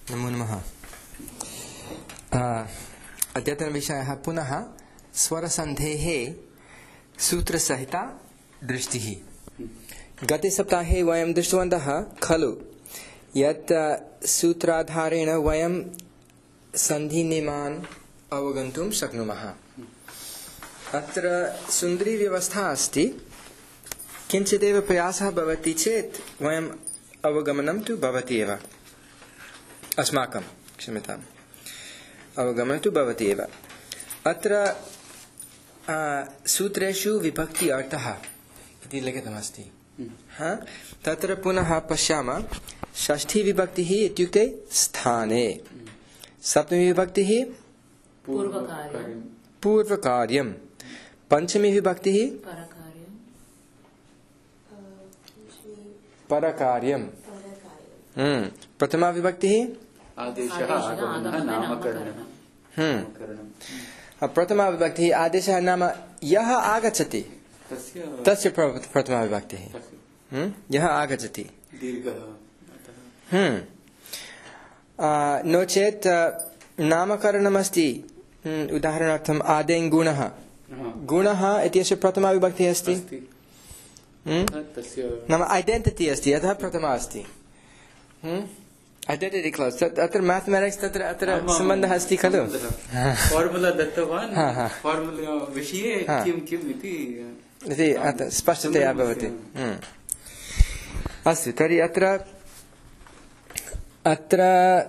नमो नमः। अद्यतनविषयः पुनः स्वरसन्धेः सूत्रसहिता दृष्टिः। गते सप्ताहे वयं दृष्टवन्तः खलु यत् सूत्राधारेण वयं सन्धिनियमान् अवगन्तुं शक्नुमः। अत्र सुन्दरी व्यवस्था अस्ति। किञ्चिदेव प्रयासः भवति चेत् वयम् अवगमनं तु भवति एव। अस्माकं क्षम्यताम्, अवगमनं तु भवति एव। अत्र सूत्रेषु विभक्ति अर्थः इति लिखितमस्ति। तत्र पुनः पश्यामः। षष्ठी विभक्तिः इत्युक्ते स्थाने, सप्तमी विभक्तिः पूर्वकार्यं, पंचमी विभक्तिः परकार्यं, प्रथमा विभक्तिः प्रथमा विभक्तिः आदेशः नाम यः आगच्छति तस्य प्रथमा विभक्तिः, यः आगच्छति। नो चेत् नामकरणमस्ति। उदाहरणार्थम् आदेङ् गुणः, गुणः इत्यस्य प्रथमा विभक्तिः अस्ति, नाम ऐडेण्टिटी अस्ति, अतः प्रथमा अस्ति। ऐडेण्टिटी क्लास्, अत्र मैथमेटिक्स् तत्र अत्र सम्बन्धः अस्ति खलु। फार्मुला दत्तवान्, फार्मुला विषये किं किम् इति स्पष्टतया भवति। अस्तु, तर्हि अत्र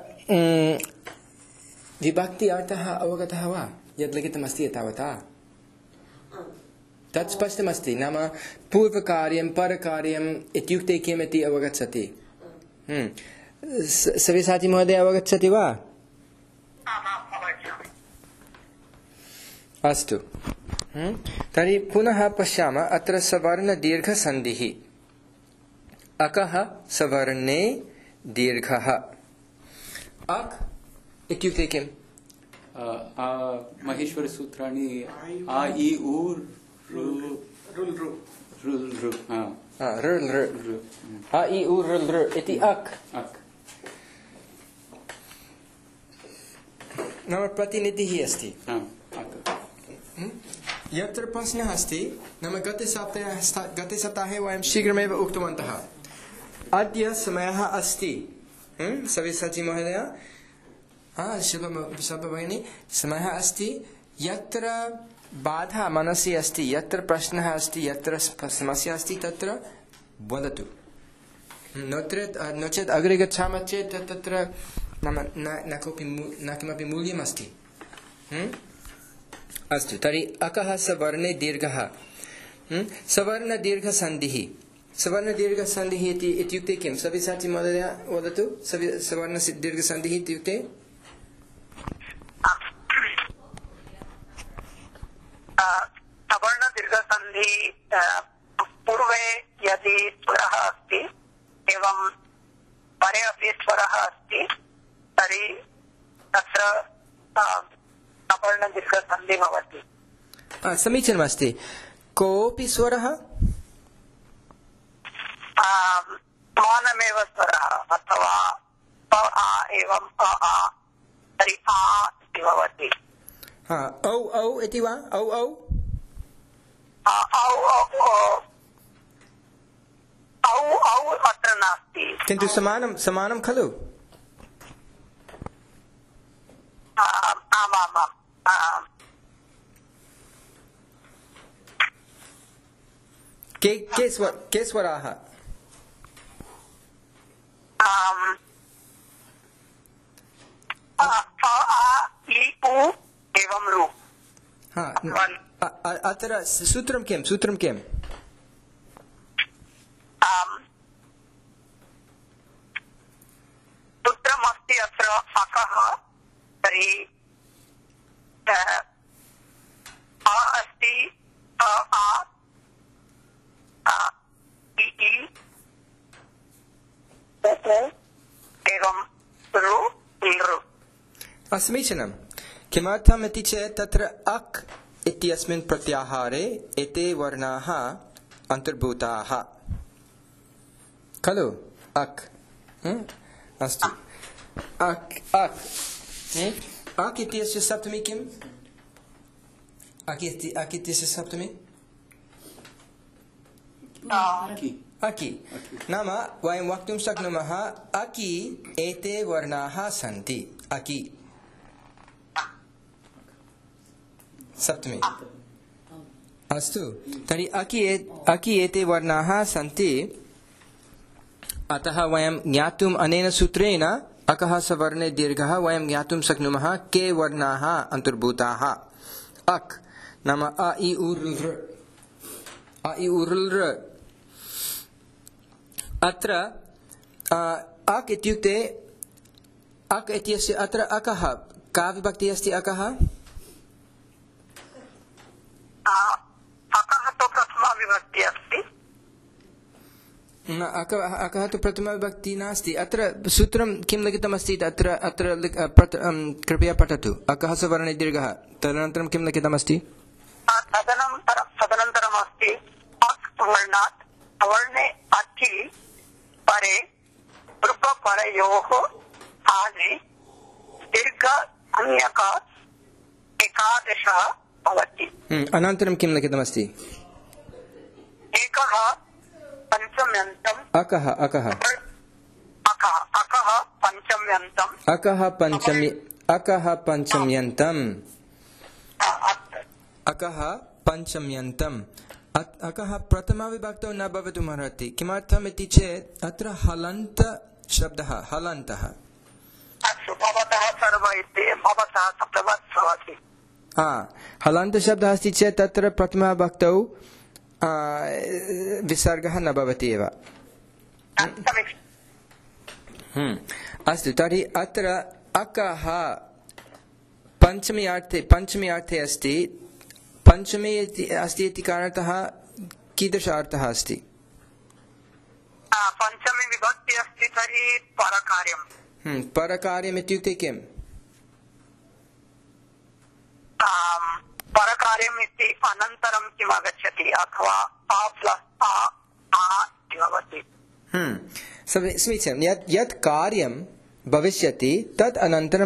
विभक्ति अर्थः अवगतः वा? यद् लिखितमस्ति एतावता तत् स्पष्टमस्ति। नाम पूर्वकार्यं परकार्यम् इत्युक्ते किम् इति अवगच्छति। सव्यसाची महोदय अवगच्छति वा? अस्तु, तर्हि पुनः पश्यामः। अत्र सवर्णदीर्घसन्धिः। अकः सवर्णे दीर्घः। अक् इत्युक्ते किम्? महेश्वरसूत्राणि आ इ उ आ इ उ इति अक् नाम प्रतिनिधिः अस्ति। यत्र प्रश्नः अस्ति, नाम गते सप्ताहे वयं शीघ्रमेव उक्तवन्तः अद्य समयः अस्ति। सव्यसाची महोदय, शिल्पा भगिनी, समयः अस्ति यत्र बाधा मनसि अस्ति, यत्र प्रश्नः अस्ति, यत्र समस्या अस्ति तत्र वदतु। नो चेत् अग्रे गच्छामः चेत् तत्र नाम न किमपि मूल्यम् अस्ति। अस्तु, तर्हि अकः सवर्णे दीर्घः। सवर्णदीर्घसन्धिः। सवर्णदीर्घसन्धिः इत्युक्ते किं? सव्यसाची महोदय वदतु। सवर्णदीर्घसन्धिः इत्युक्ते सवर्णदीर्घसन्धि पूर्वे यदि स्वरः अस्ति एवं परे अपि स्वरः अस्ति तर्हि तत्र सवर्णदीर्घसन्धि भवति। समीचीनमस्ति। कोऽपि स्वरः समानमेव स्वरः अथवा अ आ एवं अ आ तर्हि आ इति भवति। औ औ इति वा? औ औ औ अत्र नास्ति, किन्तु समानं खलु। आमामाम्। के स्वराः? एवं रु। अत्र सूत्रं किम्? सूत्रमस्ति अत्र अकः, तर्हि अस्ति आ इ एवं रु लृ। समीचीनं। किमर्थम् इति चेत् तत्र अक् इत्यस्मिन् प्रत्याहारे एते वर्णाः अन्तर्भूताः खलु। अक् अस्तु अक् अक् अक् इत्यस्य सप्तमी किम्? अक् इत्यस्य सप्तमी अकि। नाम वयं वक्तुं शक्नुमः अकि एते वर्णाः सन्ति। अकि सप्तमी। अस्तु, तर्हि अकि एते वर्णाः सन्ति। अतः वयं ज्ञातुम् अनेन सूत्रेण अकः सवर्णे दीर्घः वयं ज्ञातुं शक्नुमः के वर्णाः अन्तर्भूताः। अक् नाम अ इ उ ऋ। अत्र अक् इत्युक्ते अक् इत्यस्य अत्र अकः का विभक्तिः अस्ति? अकः तु प्रथमा विभक्तिः अस्ति। अकः तु प्रथमा विभक्तिः नास्ति। अत्र सूत्रं किं लिखितमस्ति? अत्र कृपया पठतु। अकः सवर्णे दीर्घः, तदनन्तरं किं लिखितमस्ति? तदनन्तरम् अस्ति अक् वर्णात् सवर्णे अकि परे रूपपरयोः आदि दीर्घ अन्यकात् एकादशः भवति। अनन्तरं किं लिखितमस्ति? एकः पञ्चम्यन्तम्। अकः पञ्चम्यन्तम्। अकः प्रथमा विभक्तौ न भवितुमर्हति। किमर्थम् इति चेत् अत्र हलन्त शब्दः हलन्तः। हलन्त शब्दः अस्ति चेत् तत्र प्रथमा विभक्तौ विसर्गः न भवति एव। अस्तु, तर्हि अत्र अकः पञ्चमी अर्थे अस्ति। पञ्चमी अस्ति इति कारणतः कीदृश अर्थः अस्ति? पञ्चमी विभक्ति अस्ति तर्हि परकार्यम्। परकार्यम् इत्युक्ते किम्? परकार्यम् इति अनन्तरं किम् आगच्छति अथवा अ प्लस् अ इति भवति। समीचीनं। यत् कार्यं भविष्यति तत् अनन्तरं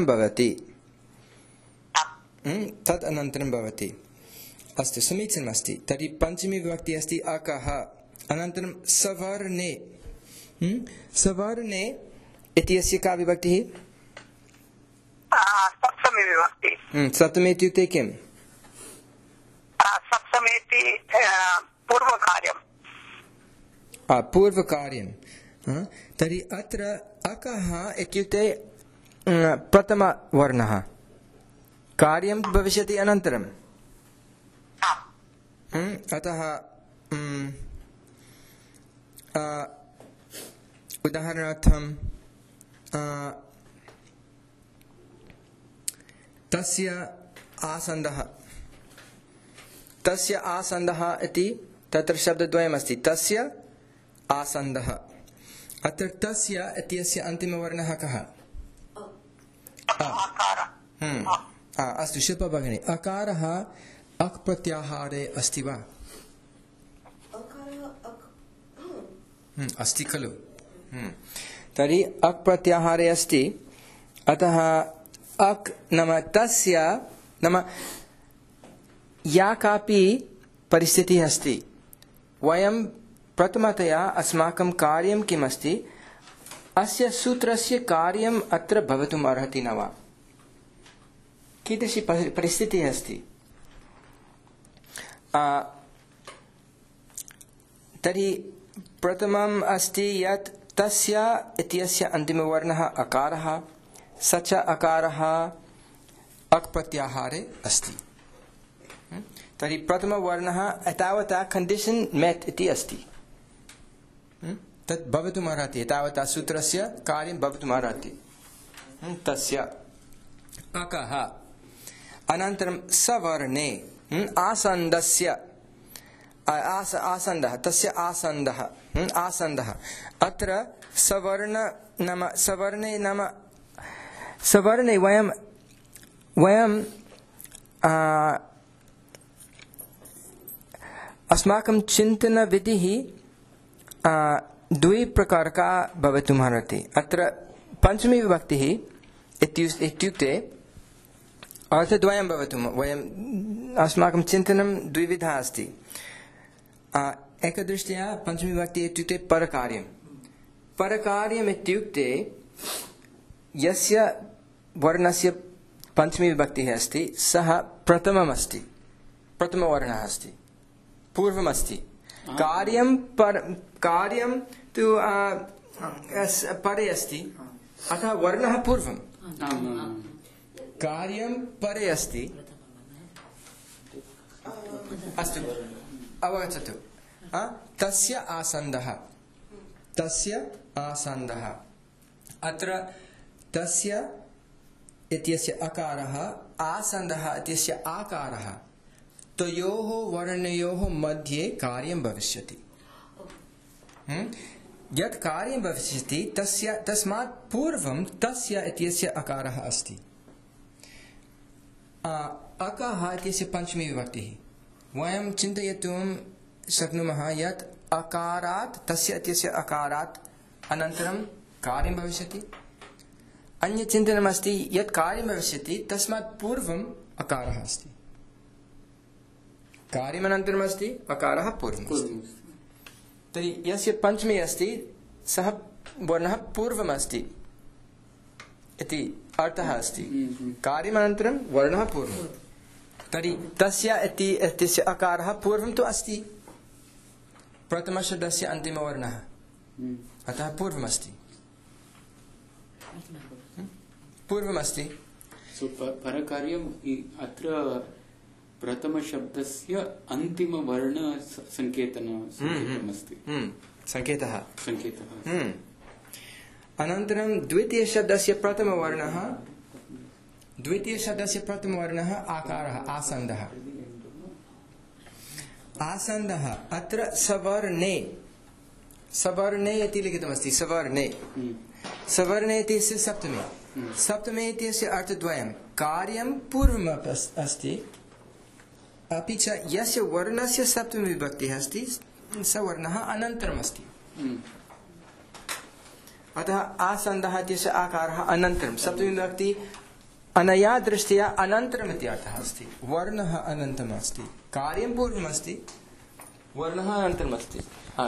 भवति। अस्तु, समीचीनमस्ति। तर्हि पञ्चमी विभक्तिः अस्ति अकः। अनन्तरं सवर्णे। सवर्णे इत्यस्य का विभक्तिः? सप्तमी विभक्तिः। सप्तमी इत्युक्ते किम्? सप्तमी इति पूर्वकार्यम्। पूर्वकार्यं। तर्हि अत्र अकः इत्युक्ते प्रथमवर्णः। कार्यं भविष्यति अनन्तरम्। अतः उदाहरणार्थं तस्य आसन्दः इति तत्र शब्दद्वयमस्ति। तस्य आसन्दः। अत्र तस्य इत्यस्य अन्तिमवर्णः कः? अस्तु, शिल्पा भगिनी, अकारः अक् प्रत्याहारे अस्ति वा? अस्ति खलु? तर्हि अक् प्रत्याहारे अस्ति। अतः अक् नाम तस्य नाम या कापि परिस्थितिः अस्ति, वयं प्रथमतया अस्माकं कार्यं किमस्ति, अस्य सूत्रस्य कार्यम् अत्र भवितुम् अर्हति न वा? कीदृशी परिस्थितिः अस्ति? तर्हि प्रथमम् अस्ति यत् तस्य इत्यस्य अन्तिमवर्णः अकारः, स च अकारः अक् प्रत्याहारे अस्ति। तर्हि प्रथमवर्णः एतावता कण्डीशन् मेट् इति अस्ति। तत् भवितुम् अर्हति, एतावता सूत्रस्य कार्यं भवितुम् अर्हति। तस्य अकः। अनन्तरं सवर्णे आसन्दस्य आसन्दः, तस्य आसन्दः। अत्र सवर्णे वयं अस्माकं चिन्तनविधिः द्विप्रकारका भवितुम् अर्हति। अत्र पंचमी विभक्तिः इत्युक्ते अर्थद्वयं भवतु। वयम् अस्माकं चिन्तनं द्विविधा अस्ति। एकदृष्ट्या पंचमी विभक्तिः इत्युक्ते परकार्यं। परकार्यम् इत्युक्ते यस्य वर्णस्य पंचमी विभक्तिः अस्ति सः प्रथमम् अस्ति, प्रथमवर्णः अस्ति, पूर्वमस्ति। कार्यं तु परे अस्ति, अतः वर्णः पूर्वम्। कार्यं परे अस्ति। अस्तु, अवगच्छतु। तस्य आसन्दः, तस्य आसन्दः। अत्र तस्य इत्यस्य अकारः, आसन्दः इत्यस्य आकारः, तयोः वर्णयोः मध्ये कार्यं भविष्यति। यत् कार्यं भविष्यति तस्मात् पूर्वं तस्य इत्यस्य अकारः अस्ति। अकः इत्यस्य पंचमी विभक्तिः। वयं चिन्तयितुं शक्नुमः यत् अकारात्, तस्य इत्यस्य अकारात् अनन्तरं कार्यं भविष्यति। अन्यचिन्तनमस्ति यत् कार्यं भविष्यति तस्मात् पूर्वम् अकारः अस्ति। कार्यमनन्तरम् अस्ति, अकारः पूर्वम् अस्ति। तर्हि यस्य पंचमी अस्ति सः वर्णः पूर्वम् अस्ति इति अर्थः अस्ति। कार्यमनन्तरं वर्णः पूर्वम्। तर्हि तस्य इत्यस्य अकारः पूर्वं तु अस्ति, प्रथमशब्दस्य अन्तिमवर्णः, अतः पूर्वमस्ति, पूर्वमस्ति। परकार्यम् अत्र प्रथमशब्दस्य अन्तिमवर्णसङ्केतनमस्ति। सङ्केतः। अनन्तरं द्वितीयशब्दस्य प्रथमवर्णः आकारः, आसन्दः। आसन्दः अत्र सवर्णे इति लिखितमस्ति। सवर्णे इत्यस्य सप्तमी। सप्तमी इत्यस्य अर्थद्वयं। कार्यं पूर्वम् अस्ति, अपि च यस्य वर्णस्य सप्तमी विभक्तिः अस्ति स वर्णः अनन्तरम् अस्ति। अतः आसन्दः इत्यस्य आकारः अनन्तरं। सप्तमी विभक्ति अनया दृष्ट्या अनन्तरम् इति अर्थः अस्ति। वर्णः अनन्तरम् अस्ति, कार्यं पूर्वम् अस्ति, वर्णः अनन्तरम् अस्ति।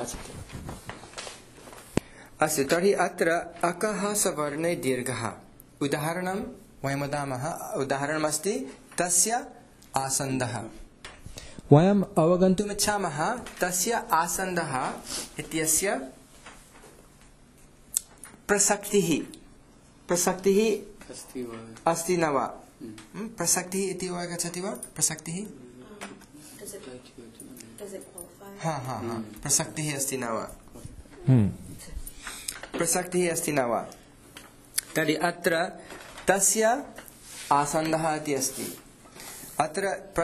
अस्तु, तर्हि अत्र अकः सवर्णे दीर्घः। उदाहरणं वयं वदामः। उदाहरणमस्ति तस्य आसन्दः। वयम् अवगन्तुम् इच्छामः तस्य आसन्दः इत्यस्य प्रसक्तिः अस्ति न वा? प्रसक्तिः इति वा गच्छति वा? प्रसक्तिः प्रसक्तिः अस्ति न वा? प्रसक्तिः अस्ति न वा? तर्हि अत्र तस्य आसन्दः इति अस्ति। अत्र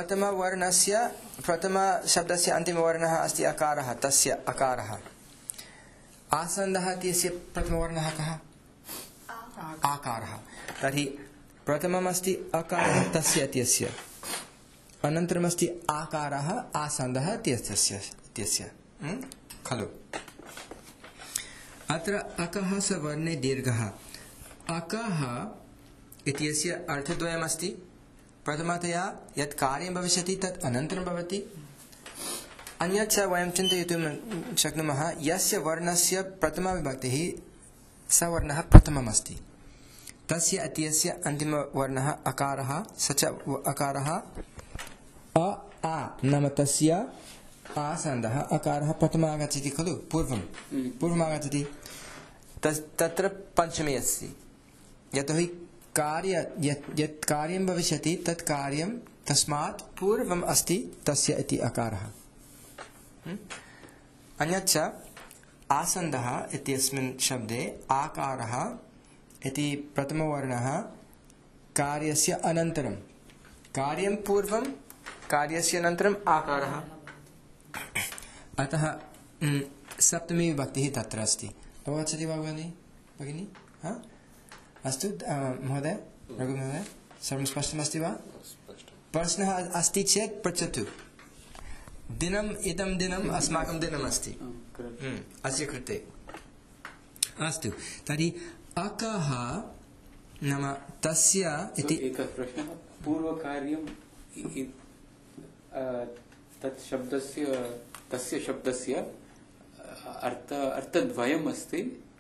प्रथमशब्दस्य अन्तिमवर्णः अस्ति अकारः, तस्य अकारः। आसन्दः इत्यस्य प्रथमवर्णः कः? आकारः। तर्हि प्रथममस्ति अकारः तस्य इत्यस्य, अनन्तरमस्ति आकारः आसन्दः इत्यस्य खलु? अत्र अकः सवर्णे दीर्घः। अकः इत्यस्य अर्थद्वयमस्ति। प्रथमतया यत् कार्यं भविष्यति तत् अनन्तरं भवति। अन्यच्च वयं चिन्तयितुं शक्नुमः यस्य वर्णस्य प्रथमविभक्तिः स वर्णः प्रथमम् अस्ति, तस्य इत्यस्य अन्तिमवर्णः अकारः, स च अकारः नाम तस्य आसन्दः अकारः प्रथमः आगच्छति खलु? पूर्वमागच्छति। तत्र पंचमी अस्ति। यतोहि यत् कार्यं भविष्यति तत् कार्यं तस्मात् पूर्वम् अस्ति तस्य इति अकारः। अन्यच्च आसन्दः इत्यस्मिन् शब्दे आकारः इति प्रथमवर्णः कार्यस्य अनन्तरं, कार्यं पूर्वं, कार्यस्य अनन्तरम् आकारः। अतः सप्तमी विभक्तिः तत्र अस्ति। अवगच्छति वा भगिनी? अस्तु महोदय, रघुमहोदय, सर्वं स्पष्टमस्ति वा? प्रश्नः अस्ति चेत् पृच्छतु। इदं दिनम् अस्माकं दिनमस्ति अस्य कृते। अस्तु, तर्हि अकः नाम तस्य इति एकः प्रश्नः पूर्वकार्यं तत् शब्दस्य तस्य शब्दस्य अर्थद्वयम् अस्ति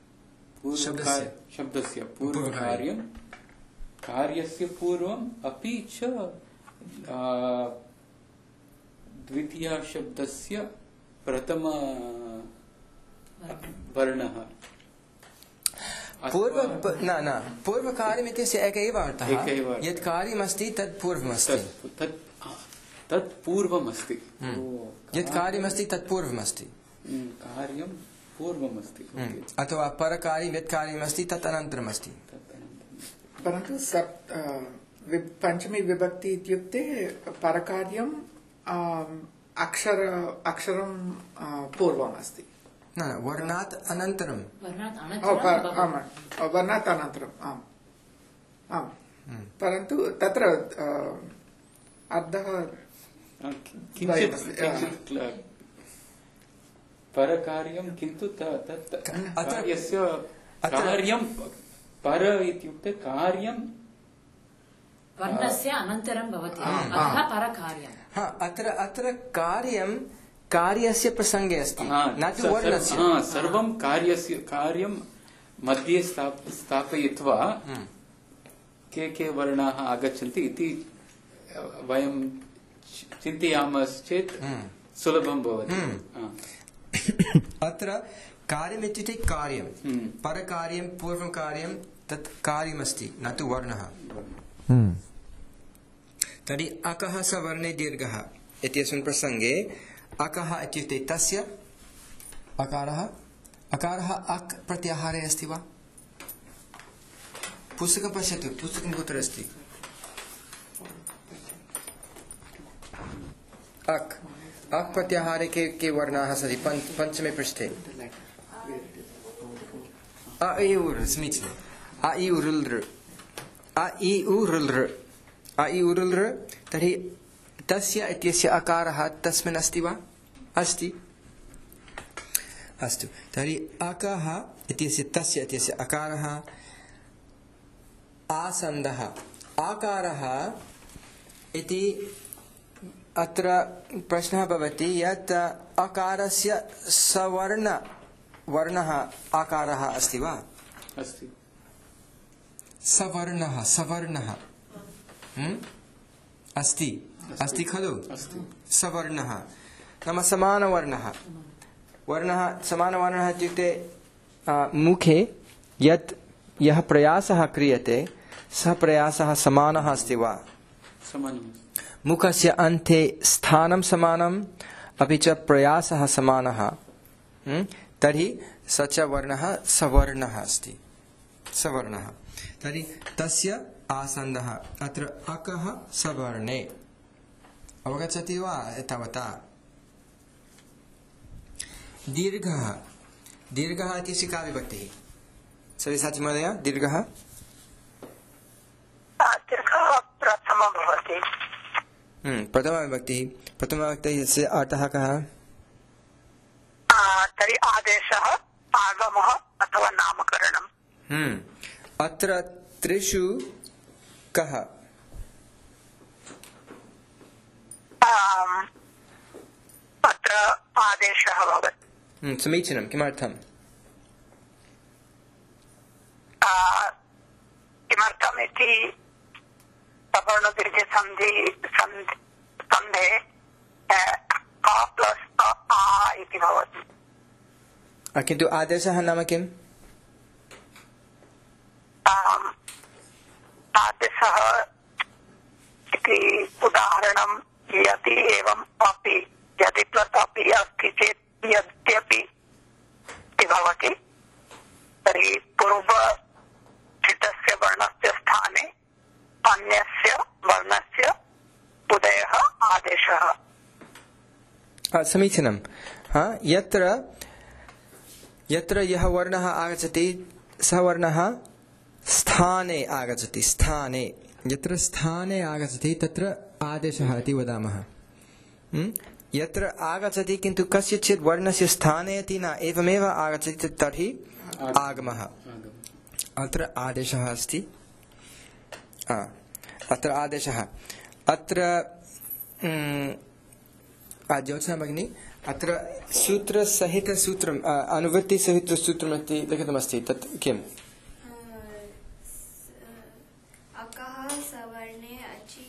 शब्दस्य पूर्वकार्यं कार्यस्य पूर्वम् अपि च द्वितीय शब्दस्य प्रथम वर्णः पूर्वकार्यम् इत्यस्य एक एव अर्थः यत् कार्यमस्ति तत् पूर्वमस्ति तत् पूर्वमस्ति यत् कार्यमस्ति तत् पूर्वमस्ति कार्यं पूर्वमस्ति अथवा परकार्यं यत् कार्यमस्ति तत् अनन्तरमस्ति परन्तु पञ्चमी विभक्ति इत्युक्ते परकार्यं अक्षरं पूर्वम् अस्ति न वर्णात् अनन्तरं वर्णात् अनन्तरम् आम् परन्तु तत्र अर्थः परकार्यं किन्तु तत् कार्यस्य कार्यं पर इत्युक्ते कार्यं वर्णस्य अनन्तरं भवति अतः परकार्यम् अत्र कार्यं कार्यस्य प्रसङ्गे अस्ति न तु वर्णस्य सर्वं कार्यस्य कार्यं मध्ये स्थापयित्वा के वर्णाः आगच्छन्ति इति वयं चिन्तयामश्चेत् सुलभं भवति अत्र कार्यमित्युक्ते कार्यं परकार्यं पूर्वं कार्यं तत् कार्यमस्ति न तु वर्णः तर्हि अकः सवर्णे दीर्घः इत्यस्मिन् प्रसङ्गे अकः इत्युक्ते तस्य अकारः अक् प्रत्याहारे अस्ति वा पुस्तकं पश्यतु पुस्तकं कुत्र अस्ति अक् प्रत्याहारे के वर्णाः सन्ति पञ्चमे पृष्ठे समीचीनम् अ इ उ ऋ तर्हि तस्य इत्यस्य अकारः तस्मिन् अस्ति वा अस्ति अस्तु तर्हि अकः इत्यस्य तस्य इत्यस्य अकारः आसन्दः आकारः इति अत्र प्रश्नः भवति यत् अकारस्य वर्णः आकारः अस्ति वा अस्ति सवर्णः अस्ति खलु सवर्णः नाम समानवर्णः समानवर्णः इत्युक्ते मुखे यः प्रयासः क्रियते सः प्रयासः समानः अस्ति वा मुखस्य अन्ते स्थानं समानम् अपि च प्रयासः समानः तर्हि स च वर्णः सवर्णः अस्ति सवर्णः तर्हि तस्य आसन्दः अत्र अकः सवर्णे अवगच्छति वा एतावता दीर्घः इत्यस्य का विभक्तिः सव्यसाची महोदय दीर्घः प्रथमं भवति प्रथमविभक्तिः प्रथमविभक्तेः अर्थः कः तर्हि आदेशः आगमः अथवा नामकरणम् अत्र त्रिषु कः अत्र आदेशः भवति समीचीनं किमर्थम् किमर्थमिति सवर्णदीर्घसन्धे क प्लस् आ इति भवति किन्तु आदेशः नाम किम् आदेशः इति उदाहरणं यदि एवम् अपि यदि प्लस् अपि अस्ति चेत् यद्यपि इति भवति तर्हि पूर्वस्थितस्य वर्णस्य स्थाने अन्यस्य वर्णस्य उदयः आदेशः समीचीनं यत्र यः वर्णः आगच्छति सः वर्णः स्थाने आगच्छति स्थाने यत्र स्थाने आगच्छति तत्र आदेशः इति वदामः यत्र आगच्छति किन्तु कस्यचित् वर्णस्य स्थाने इति न एवमेव आगच्छति तर्हि आगमः अत्र आदेशः अस्ति अत्र आदेशः अत्र ज्योत्स्ना भगिनी अत्र सूत्रसहितसूत्रम् अनुवृत्तिसहितसूत्रमिति लिखितमस्ति तत् किम् अकः सवर्णे अचि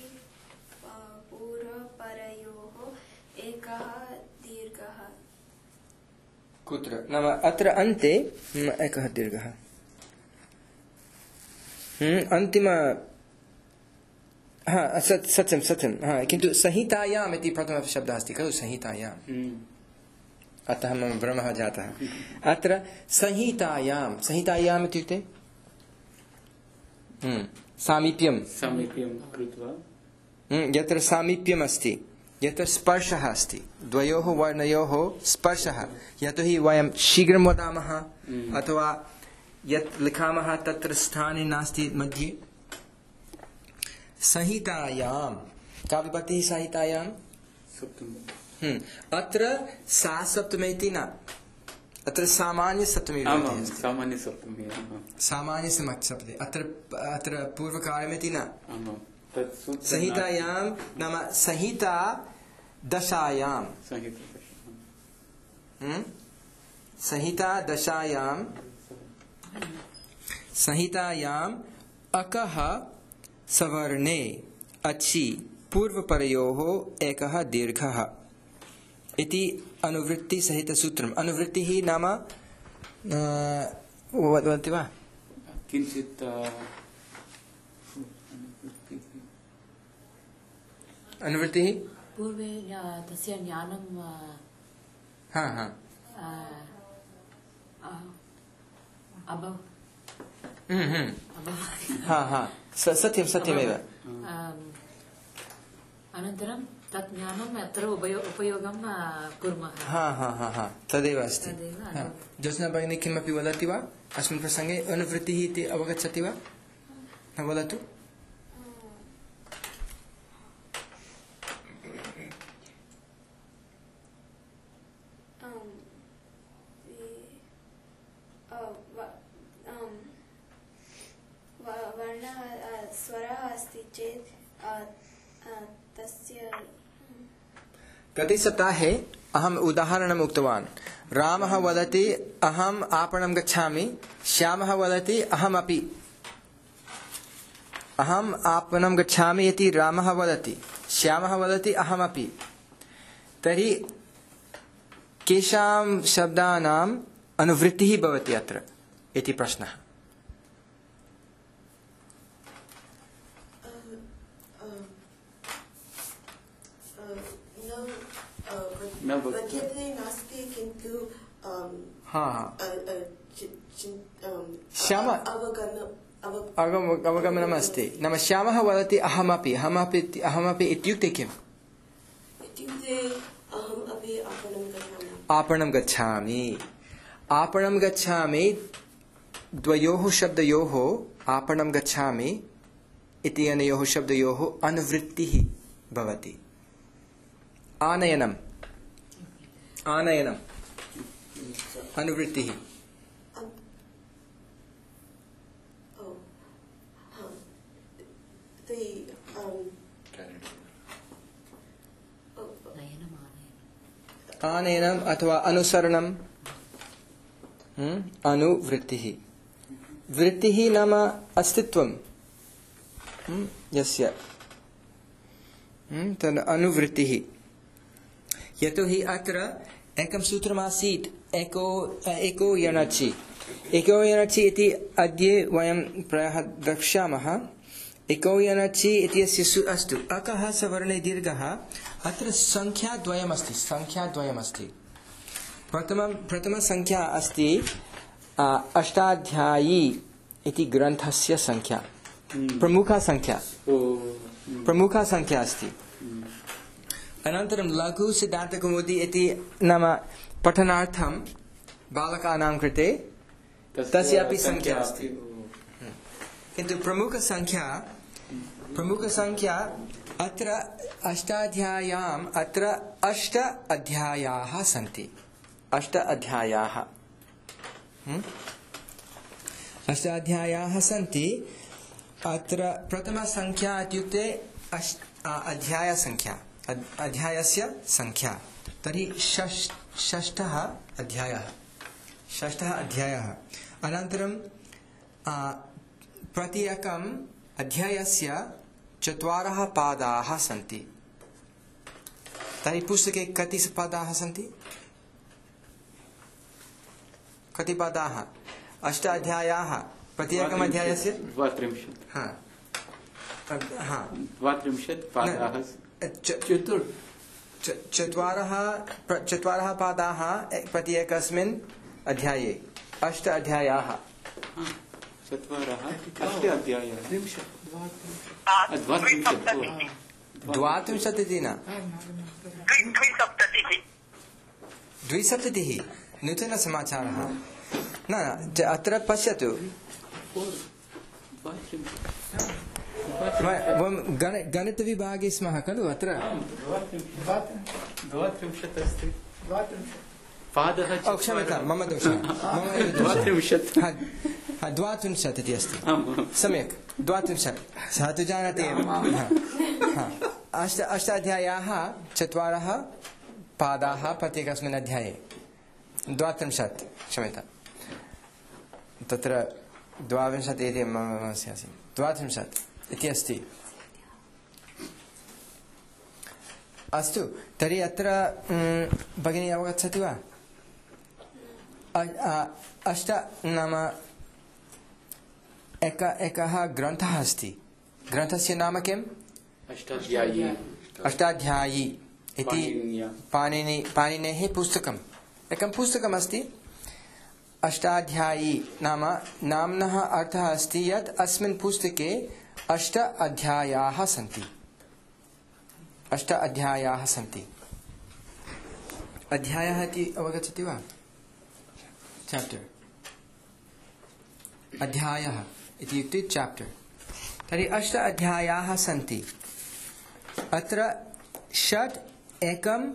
पूर्वपरयोः एकः दीर्घः कुत्र नाम अत्र अन्ते एकः दीर्घः अन्तिम सत्यं किन्तु संहितायाम् इति प्रथमः शब्दः अस्ति खलु संहितायाम् अतः मम भ्रमः जातः अत्र संहितायाम् इत्युक्ते सामीप्यं कृत्वा यत्र सामीप्यम् अस्ति यत्र स्पर्शः अस्ति द्वयोः वर्णयोः स्पर्शः यतोहि वयं शीघ्रं वदामः अथवा यत् लिखामः तत्र स्थाने नास्ति मध्ये संहितायां का विभक्तिः संहितायां अत्र सा सप्तमी इति न अत्र सामान्य सप्तमी सामान्य सप्तमी अत्र पूर्वकार्यमिति न संहितायां नाम संहिता दशायां संहितायाम् अकः सवर्णे अचि पूर्वपरयोः एकः दीर्घः इति अनुवृत्तिसहितसूत्रम् अनुवृत्तिः नाम वदन्ति वा किञ्चित् अनुवृत्तिः पूर्वे तस्य ज्ञानं सत्यमेव अनन्तरं तत् ज्ञानम् अत्र उपयोगं कुर्मः तदेव अस्ति ज्योत्स्ना भगिनी किमपि वदति वा अस्मिन् प्रसङ्गे अनुवृत्तिः इति अवगच्छति वा वदतु वर्णः स्वरः अस्ति चेत् तस्य गते सप्ताहे अहम् उदाहरणम् उक्तवान् रामः वदति अहम् आपणं गच्छामि श्यामः वदति अहमपि अहम् आपणं गच्छामि इति रामः वदति श्यामः वदति अहमपि तर्हि केषां शब्दानाम् अनुवृत्तिः भवति अत्र इति प्रश्नः नास्ति किन्तु अवगमनम् अस्ति नाम श्यामः वदति अहमपि इत्युक्ते किम् आपणं गच्छामि द्वयोः शब्दयोः आपणं गच्छामि इति अनयोः शब्दयोः अनुवृत्तिः भवति आनयनम् अनुवृत्तिः आनयनम् अथवा अनुसरणम् अनुवृत्तिः वृत्तिः नाम अस्तित्वं यस्य तद् अनुवृत्तिः यतोहि अत्र एकं सूत्रमासीत् एको यणचि इति अद्य वयं प्रायः द्रक्ष्यामः एको यणचि इत्यस्य अस्तु अकः सवर्णे दीर्घः अत्र संख्याद्वयमस्ति प्रथमसंख्या अस्ति अष्टाध्यायी इति ग्रन्थस्य संख्या प्रमुखा संख्या अस्ति अनन्तरं लघु सिद्धान्तकौमुदी इति नाम पठनार्थं बालकानां कृते तस्यापि संख्या अस्ति किन्तु प्रमुखसंख्या अत्र अष्टाध्याय्याम् अत्र 8 अध्यायाः सन्ति 8 अध्यायाः अष्टाध्यायाः सन्ति अत्र प्रथमसंख्या इत्युक्ते अध्यायसंख्या अध्यायस्य संख्या तर्हि षष्ठः अध्यायः अनन्तरं प्रत्येकम् अध्यायस्य 4 पादाः सन्ति तर्हि पुस्तके कति पादाः सन्ति कति पादाः 8 अध्यायाः प्रत्येकम् अध्यायस्य 32 पादाः 4 पादाः प्रत्येकस्मिन् अध्याये 8 अध्यायाः 8 अध्यायाः 32 इति न 2 नूतनसमाचारः न अत्र पश्यतु गणितविभागे स्मः खलु अत्र 32 अस्ति पादः क्षम्यतां मम दोषः 32 इति अस्ति सम्यक् 32 सः तु जानाति एव 8 अध्यायाः 4 पादाः प्रत्येकस्मिन् अध्याये 32 क्षम्यतां तत्र 22 इति मम आसीत् 32 इति अस्ति अस्तु तर्हि अत्र भगिनी अवगच्छति वा 8 नाम एकः ग्रन्थः अस्ति ग्रन्थस्य नाम किम् अष्टाध्यायी इति पाणिनेः पुस्तकम् एकं पुस्तकमस्ति अष्टाध्यायी नाम नाम्नः अर्थः अस्ति यत् अस्मिन् पुस्तके 8 अध्यायाः सन्ति 8 अध्यायाः सन्ति अध्यायः इति अवगच्छति वा चैप्टर् अध्यायः इत्युक्ते चैप्टर् तर्हि 8 अध्यायाः सन्ति अत्र 6 एकम्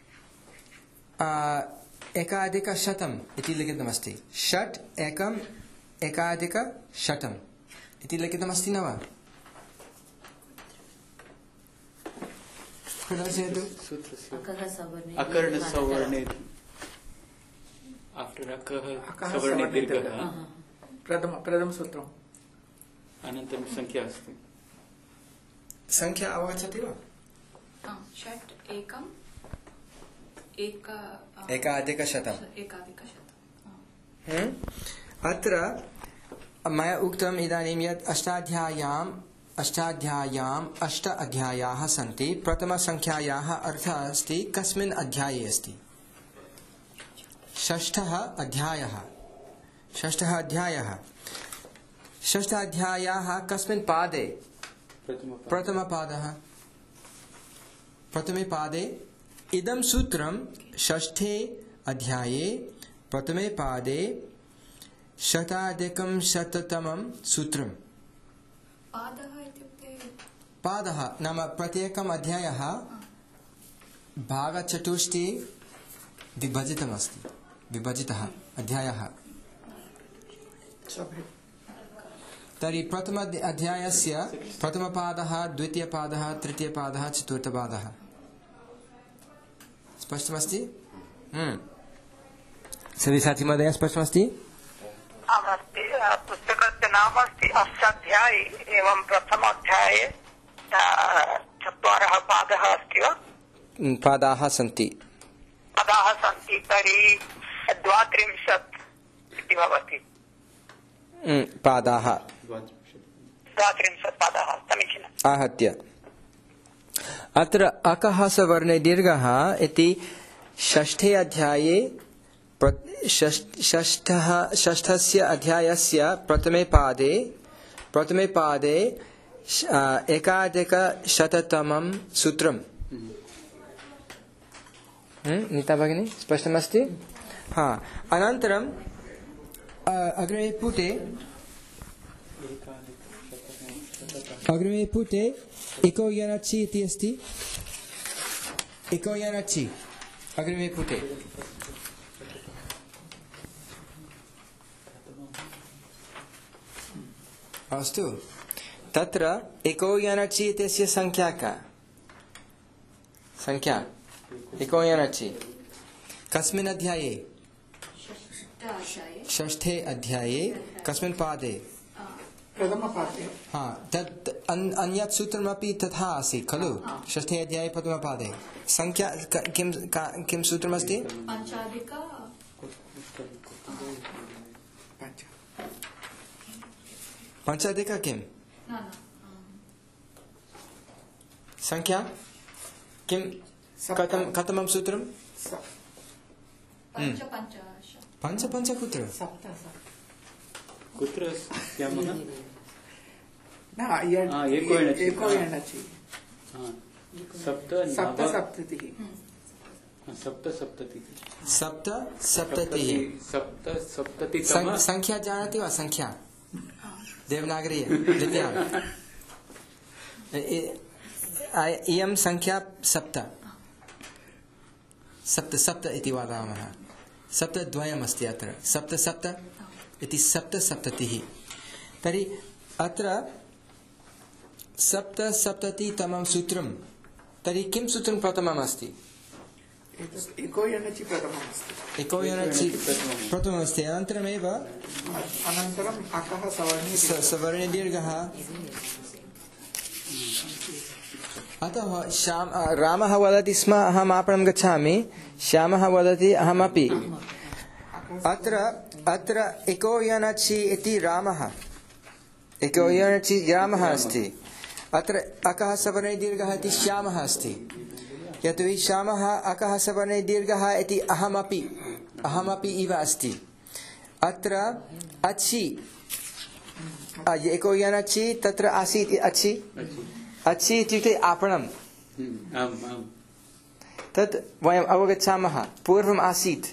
एकाधिकशतम् इति लिखितमस्ति 6 एकम् एकाधिकशतम् इति लिखितमस्ति न वा अकर्णसवर्णे आफ्टर् सवर्णे दीर्घः प्रथमसूत्रम् अनन्तरं संख्या अस्ति संख्या अवगच्छति वा 6 एकम् एकाधिकशतम् अत्र मया उक्तम् इदानीं यत् अष्टाध्याय्याम् 8 अध्यायाः सन्ति प्रथमसंख्यायाः अर्थः अस्ति कस्मिन् अध्याये अस्ति षष्ठः अध्यायः कस्मिन् पादे प्रथमे पादे इदं सूत्रं षष्ठे अध्याये प्रथमे पादे 100 सूत्रम् पादः नाम प्रत्येकम् अध्यायः भागचतुष्टये विभजितः अध्यायः तर्हि प्रथम अध्यायस्य प्रथमपादः द्वितीयपादः तृतीयपादः चतुर्थपादः स्पष्टमस्ति सभी साथी महोदय स्पष्टमस्ति आमस्ति पुस्तकस्य नाम अस्ति अष्टाध्यायी एवं प्रथमाध्याये 4 पादः अस्ति वा पादाः सन्ति तर्हि 32 इति भवति पादाः 32 पादाः समीचीनम् आहत्य अत्र अकः सवर्णे दीर्घः इति षष्ठे अध्याये षष्ठस्य अध्यायस्य प्रथमे पादे 1,100 सूत्रम् नीता भगिनी स्पष्टमस्ति अनन्तरम् अग्रिमे पुटे इको यानच्छि इति अस्ति इको यानच्छि अग्रिमे पुटे अस्तु तत्र एकोयनचि इत्यस्य संख्या का संख्या एकोयनचि कस्मिन् अध्याये षष्ठे अध्याये कस्मिन् पादे प्रथमपाठे हाँ तत् अन्यत् सूत्रमपि तथा आसीत् खलु षष्ठे अध्याये प्रथमपादे संख्या किं सूत्रमस्ति पञ्चाधिक पञ्चाधिक किं संख्या किं कथमं सूत्रं पञ्च कुत्र कुत्र स्यामः एकोयनचि सप्तसप्ततिः संख्या जानाति वा संख्या देवनागरी लिप्यां इयं संख्या सप्त इति वदामः सप्तद्वयमस्ति अत्र सप्त इति सप्तसप्ततिः तर्हि अत्र सप्तसप्ततितमं सूत्रं तर्हि किं सूत्रं प्रथममस्ति एकोयनचि प्रथममस्ति प्रथममस्ति अनन्तरमेव अनन्तरम् अकः सवर्णे दीर्घः अतः रामः वदति स्म अहम् आपणं गच्छामि श्यामः वदति अहमपि अत्र एकोयनचि इति रामः अस्ति अत्र अकः सवर्णे दीर्घः इति श्यामः अस्ति यतोहि श्यामः अकः सवर्णे दीर्घः इति अहमपि इव अस्ति अत्र अच्छि एकोयनचि तत्र आसीत् अच्छि इत्युक्ते आपणं तत् वयम् अवगच्छामः पूर्वम् आसीत्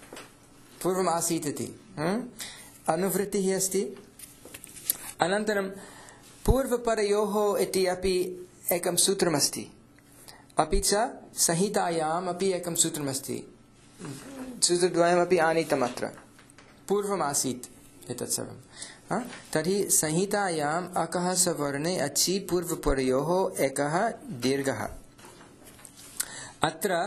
इति अनुवृत्तिः अस्ति अनन्तरं पूर्वपरयोः इति अपि एकं सूत्रमस्ति अपि च संहितायाम् अपि एकं सूत्रमस्ति सूत्रद्वयमपि आनीतम् अत्र पूर्वम् आसीत् एतत् सर्वं तर्हि संहितायाम् अकः सवर्णे अच्छि पूर्वपरयोः एकः दीर्घः अत्र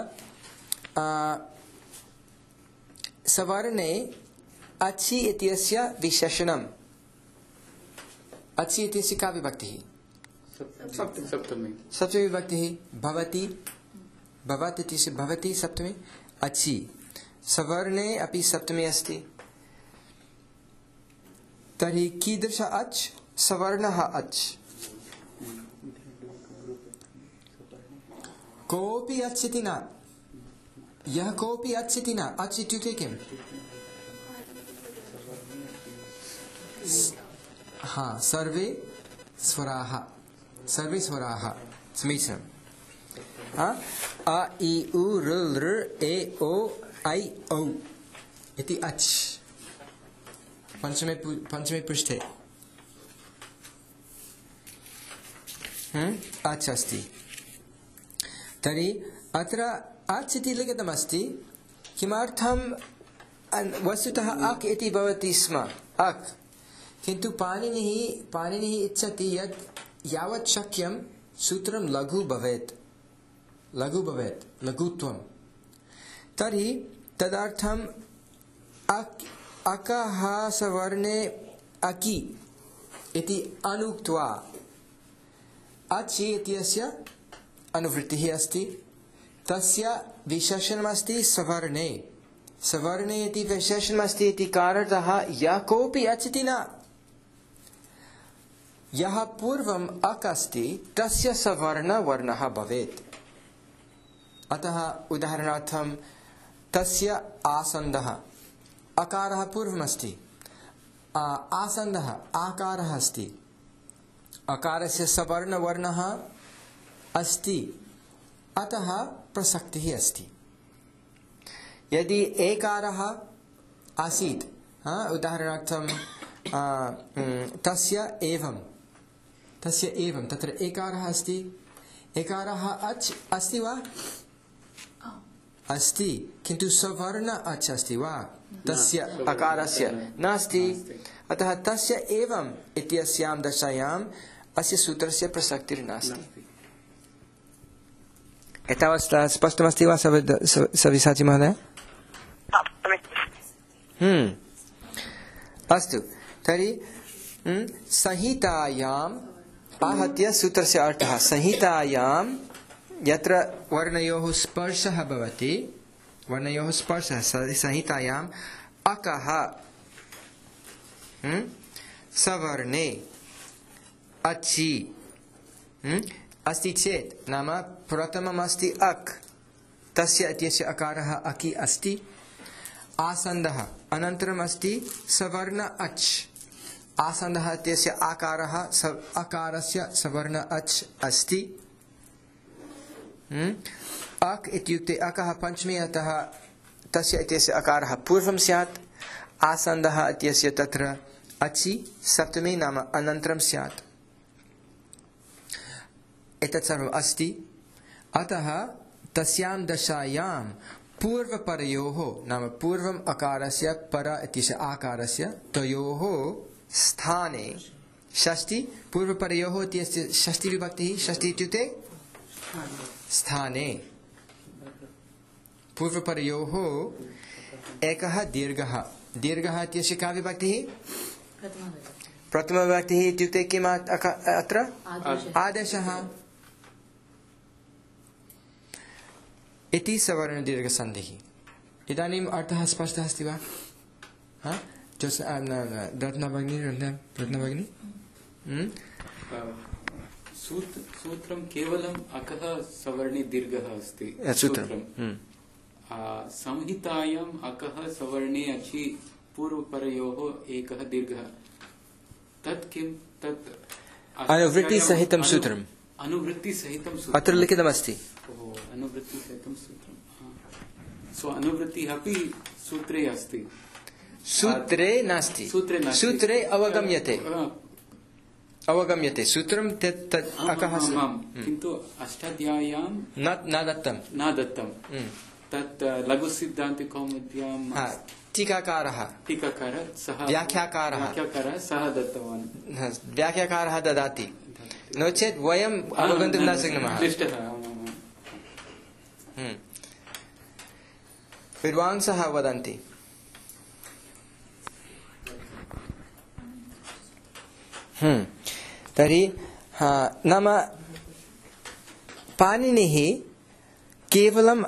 सवर्णे अच्छि इत्यस्य विशेषणम् अच्छि इत्यस्य का विभक्तिः सप्तमी विभक्तिः भवति इत्यस्य भवति सप्तमी अच्छि सवर्णे अपि सप्तमी अस्ति तर्हि कीदृश अच् सवर्णः अच् कोऽपि अच् इति न यः कोऽपि अच् इति न अच् इत्युक्ते किम् सर्वे स्वराः समीचीनम् अ इ उ ऋ लृ ए ओ ऐ औ इति अच् पंचमे पृष्ठे अच् अस्ति तर्हि अत्र अच् इति लिखितमस्ति किमर्थं वस्तुतः अक् इति भवति स्म अक् किन्तु पाणिनिः इच्छति यत् यावत् शक्यं सूत्रं लघुत्वं तर्हि तदर्थम् अकः सवर्णे अकि इति अनुक्त्वा अचि इत्यस्य अनुवृत्तिः अस्ति तस्य विशेषणमस्ति सवर्णे इति विशेषणमस्ति इति कारणतः यः कोऽपि अच् इति न यः पूर्वम् अक् अस्ति तस्य सवर्णवर्णः भवेत् अतः उदाहरणार्थं तस्य आसन्दः अकारः पूर्वमस्ति आसन्दः आकारः अस्ति अकारस्य सवर्णवर्णः अस्ति अतः प्रसक्तिः अस्ति यदि एकारः आसीत् उदाहरणार्थं तस्य एवं तत्र एकारः अस्ति एकारः अच् अस्ति वा अस्ति किन्तु सवर्ण अच् अस्ति वा तस्य अकारस्य नास्ति अतः तस्य एवम् इत्यस्यां दशायाम् अस्य सूत्रस्य प्रसक्तिर्नास्ति एतावत् स्पष्टमस्ति वा सव्यसाची महोदय अस्तु तर्हि संहितायाम् आहत्य सूत्रस्य अर्थः संहितायां यत्र वर्णयोः स्पर्शः भवति वर्णयोः स्पर्शः संहितायाम् अकः सवर्णे अचि अस्ति चेत् नाम प्रथममस्ति अक् तस्य इत्यस्य अकारः अकि अस्ति आसन्दः अनन्तरम् अस्ति सवर्ण अच् आसन्दः इत्यस्य आकारः अकारस्य सवर्ण अच् अस्ति अक् इत्युक्ते अकः पञ्चमी अतः तस्य इत्यस्य अकारः पूर्वं स्यात् आसन्दः इत्यस्य तत्र अचि सप्तमी नाम अनन्तरं स्यात् एतत् सर्वम् अस्ति अतः तस्यां दशायां पूर्वपरयोः नाम पूर्वम् अकारस्य पर इत्यस्य आकारस्य तयोः स्थाने षष्ठी पूर्वपरयोः इत्यस्य षष्ठी विभक्तिः षष्ठी इत्युक्ते स्थाने पूर्वपरयोः एकः दीर्घः दीर्घः इत्यस्य का विभक्तिः प्रथमविभक्तिः इत्युक्ते किम् अत्र आदेशः इति सवर्णदीर्घसन्धिः इदानीम् अर्थः स्पष्टः अस्ति वा रत्ना भगिनी सूत्रं केवलम् अकः सवर्णे दीर्घः अस्ति सूत्रं संहितायाम् अकः सवर्णे अचि पूर्वपरयोः एकः दीर्घः तत् किं तत् अनुवृत्तिसहितं सूत्रम् अनुवृत्तिसहितं सूत्रम् अत्र लिखितमस्ति अनुवृत्तिसहितं सूत्रं सो अनुवृत्तिः अपि सूत्रे अस्ति सूत्रे नास्ति सूत्रे अवगम्यते सूत्रं तत् अकः किन्तु अष्टाध्याय्यां न दत्तं तत् लघुसिद्धान्तिकौमुद्यां टीकाकारः सः व्याख्याकारः सः दत्तवान् व्याख्याकारः ददाति नो चेत् वयम् अवगन्तुं न शक्नुमः विद्वांसः वदन्ति तर्हि नाम पाणिनिः केवलम्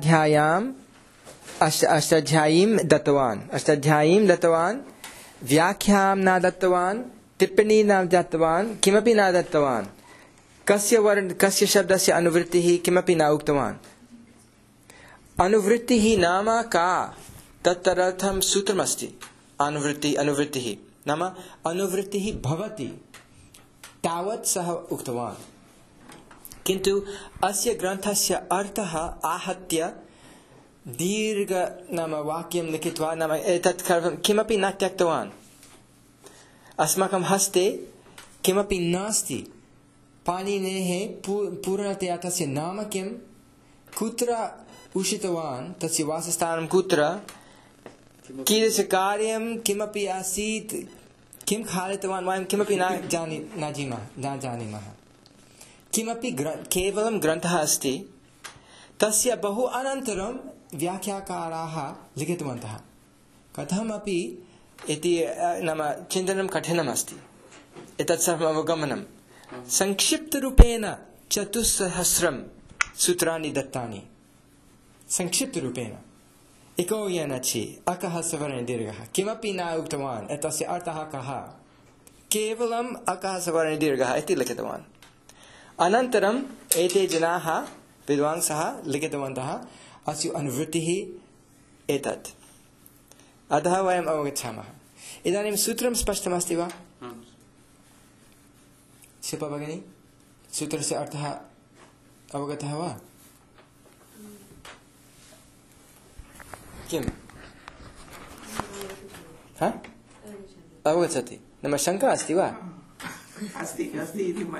अष्टाध्यायीं दत्तवान् व्याख्यां न दत्तवान् टिप्पणी न दत्तवान् किमपि न दत्तवान् कस्य शब्दस्य अनुवृत्तिः किमपि न उक्तवान् अनुवृत्तिः नाम का तदर्थं सूत्रमस्ति अनुवृत्तिः नाम अनुवृत्तिः भवति तावत् सः उक्तवान् किन्तु अस्य ग्रन्थस्य अर्थः आहत्य दीर्घ नाम वाक्यं लिखित्वा नाम एतत् किमपि न त्यक्तवान् अस्माकं हस्ते किमपि नास्ति पाणिनेः पूर्णतया तस्य नाम किं कुत्र उषितवान् तस्य वासस्थानं कुत्र कीदृशकार्यं किमपि आसीत् किं खादितवान् वयं किमपि न जानीमः किमपि केवलं ग्रन्थः अस्ति तस्य बहु अनन्तरं व्याख्याकाराः लिखितवन्तः कथमपि इति नाम चिन्तनं कठिनम् अस्ति एतत् सर्वम् अवगमनं संक्षिप्तरूपेण 400 सूत्राणि दत्तानि संक्षिप्तरूपेण इको यनचि अकः सवर्णे दीर्घः किमपि न उक्तवान् एतस्य अर्थः कः केवलम् अकः सवर्णे दीर्घः इति लिखितवान् अनन्तरम् एते जनाः विद्वांसः लिखितवन्तः अस्य अनुवृत्तिः एतत् अतः वयम् अवगच्छामः इदानीं सूत्रं स्पष्टमस्ति वा शिल्पा भगिनी सूत्रस्य अर्थः अवगतः वा किम् अवगच्छति नाम शङ्का अस्ति वा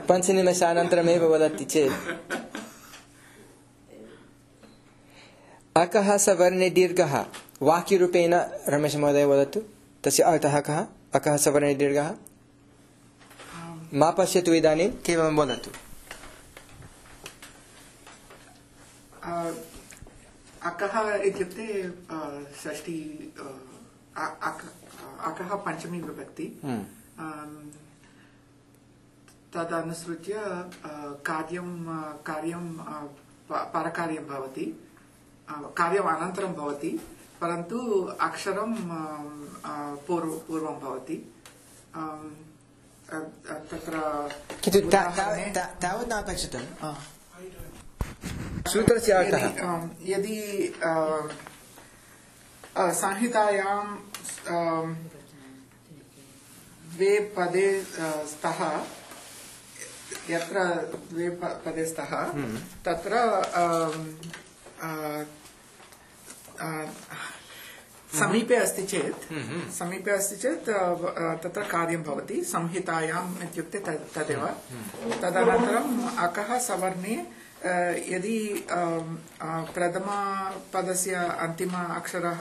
पञ्चनिमेषानन्तरमेव वदति चेत् अकः सवर्णे दीर्घः वाक्यरूपेण रमेश महोदय वदतु तस्य अर्थः कः अकः सवर्णे दीर्घः मा पश्यतु इदानीं केवलं वदतु अकः इत्युक्ते षष्ठी अकः पञ्चमी विभक्ति तदनुसृत्य कार्यं परकार्यं भवति कार्यम् अनन्तरं भवति परन्तु अक्षरं पूर्वं भवति तत्र किन्तु तावत् नापेक्षितं सूत्रस्य अर्थः यदि संहितायां द्वे पदे स्तः यत्र द्वे पदे स्तः तत्र समीपे अस्ति चेत् तत्र कार्यं भवति संहितायाम् इत्युक्ते तदेव तदनन्तरम् अकः सवर्णे यदि प्रथमपदस्य अन्तिम अक्षरः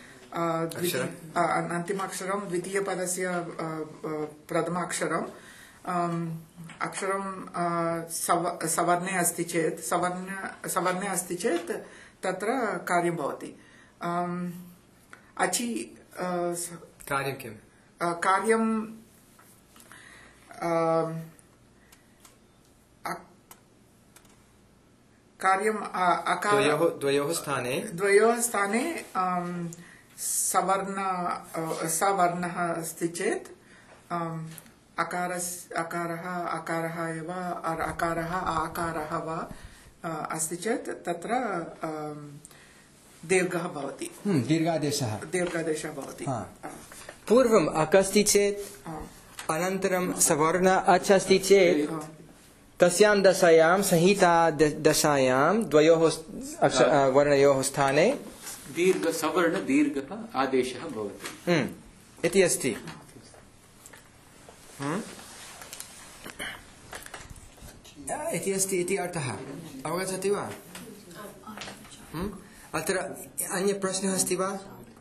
अन्तिमाक्षरं द्वितीयपदस्य प्रथम अक्षरं सवर्णे अस्ति चेत् तत्र कार्यं भवति अचि कार्यं किं कार्यं द्वयोः स्थाने सवर्णः अस्ति चेत् अकारः एव अकारः आकारः वा अस्ति चेत् तत्र दीर्घः भवति दीर्घादेशः भवति पूर्वम् अक अस्ति चेत् अनन्तरं सवर्ण अच् अस्ति चेत् तस्यां दशायां संहिता दशायां द्वयोः वर्णयोः स्थाने दीर्घ सवर्ण दीर्घः आदेशः भवति इति अस्ति इति अर्थः अवगच्छति वा अत्र अन्यप्रश्नः अस्ति वा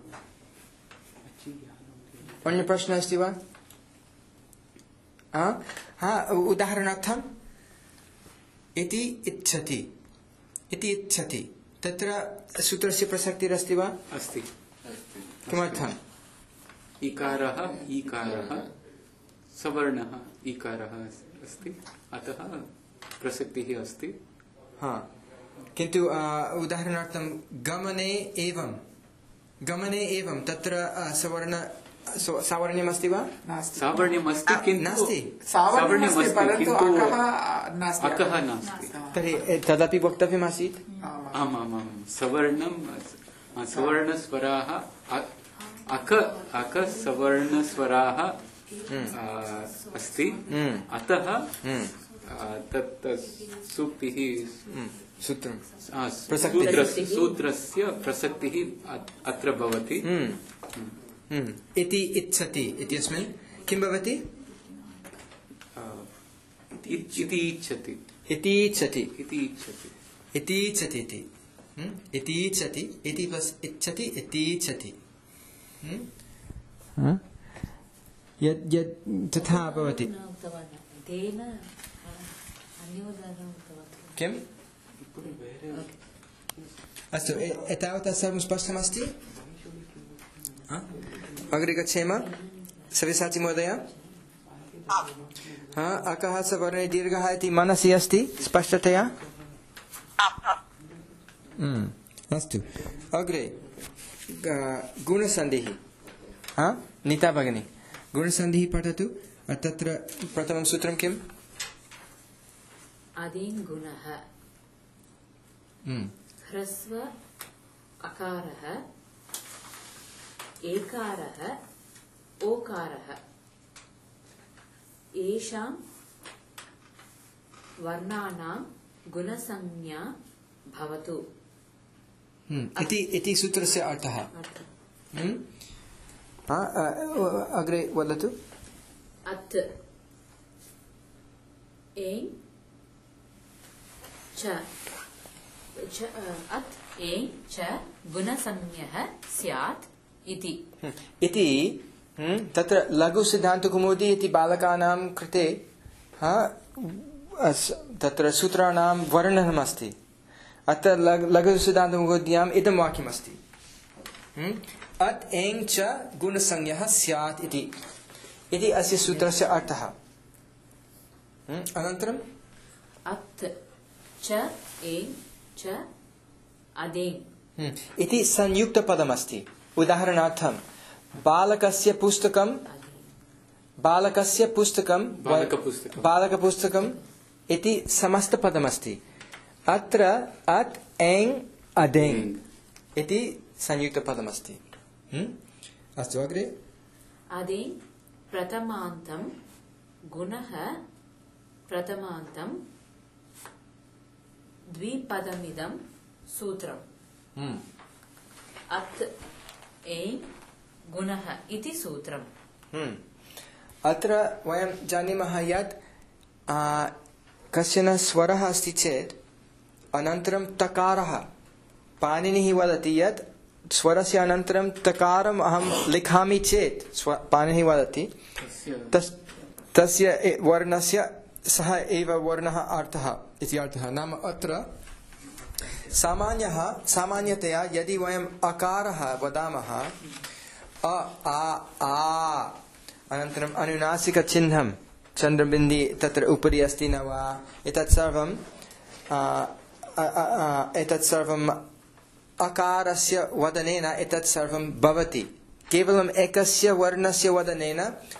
उदाहरणार्थम् इति इच्छति तत्र सूत्रस्य प्रसक्तिरस्ति वा अस्ति किमर्थम् इकारः ईकारः सवर्णः ईकारः अस्ति अतः प्रसक्तिः अस्ति किन्तु उदाहरणार्थं गमने एवं तत्र सावर्ण्यमस्ति वा सावर्ण्यमस्ति किन्तु नास्ति परन्तु अकः नास्ति तर्हि तदपि वक्तव्यमासीत् आमामां सवर्णस्वराः अक सवर्णस्वराः अस्ति अतः तत् सूक्तिः सूत्रस्य प्रसक्तिः अत्र भवति इति इच्छति इत्यस्मिन् किं भवति इति इच्छति प्लस् इच्छति इति इच्छति यद् तथा भवति किम् अस्तु एतावता सर्वं स्पष्टमस्ति अग्रे गच्छेम सव्यसाची महोदय अकः सवर्णे दीर्घः इति मनसि अस्ति स्पष्टतया अस्तु अग्रे गुणसन्धिः नीता भगिनी गुणसन्धिः पठतु तत्र प्रथमं सूत्रं किम् आदीन् गुणः ह्रस्व अकारः एकारः ओकारः येषां वर्णानां गुणसंज्ञा भवतु इति सूत्रस्य अर्थः अग्रे वदतु अत् एङ् च अत् एङ् च गुणसंज्ञः स्यात् इति इति तत्र लघु सिद्धान्तकौमुदी इति बालकानां कृते तत्र सूत्राणां वर्णनमस्ति। अत्र लघु सिद्धान्तकौमुद्याम् इदं वाक्यमस्ति अत् एङ् च गुणसंज्ञः स्यात् इति अस्य सूत्रस्य अर्थः। अनन्तरम् अत् च एङ् च अदेङ् इति संयुक्तपदमस्ति। उदाहरणार्थं बालकस्य पुस्तकम् इति समस्तपदमस्ति। अत्र अत् एङ् अदेङ् इति संयुक्तपदमस्ति। अस्तु अग्रे अदेङ् प्रथमान्तं गुणः प्रथमान्तं द्विपदमिदं सूत्रम् अत् एङ् गुणः इति सूत्रम्। अत्र वयं जानीमः यत् कश्चन स्वरः अस्ति चेत् अनन्तरं तकारः पाणिनिः वदति यत् स्वरस्य अनन्तरं तकारम् अहं लिखामि चेत् पाणिनिः वदति तस्य वर्णस्य सः एव वर्णः अर्थः इति अर्थः। नाम अत्र सामान्यतया यदि वयम् अकारः वदामः अ आ अनन्तरम् अनुनासिकचिह्नं चन्द्रबिन्दि तत्र उपरि अस्ति न वा एतत् सर्वम् अकारस्य वदनेन एतत् सर्वं भवति। केवलम् एकस्य वर्णस्य वदनेन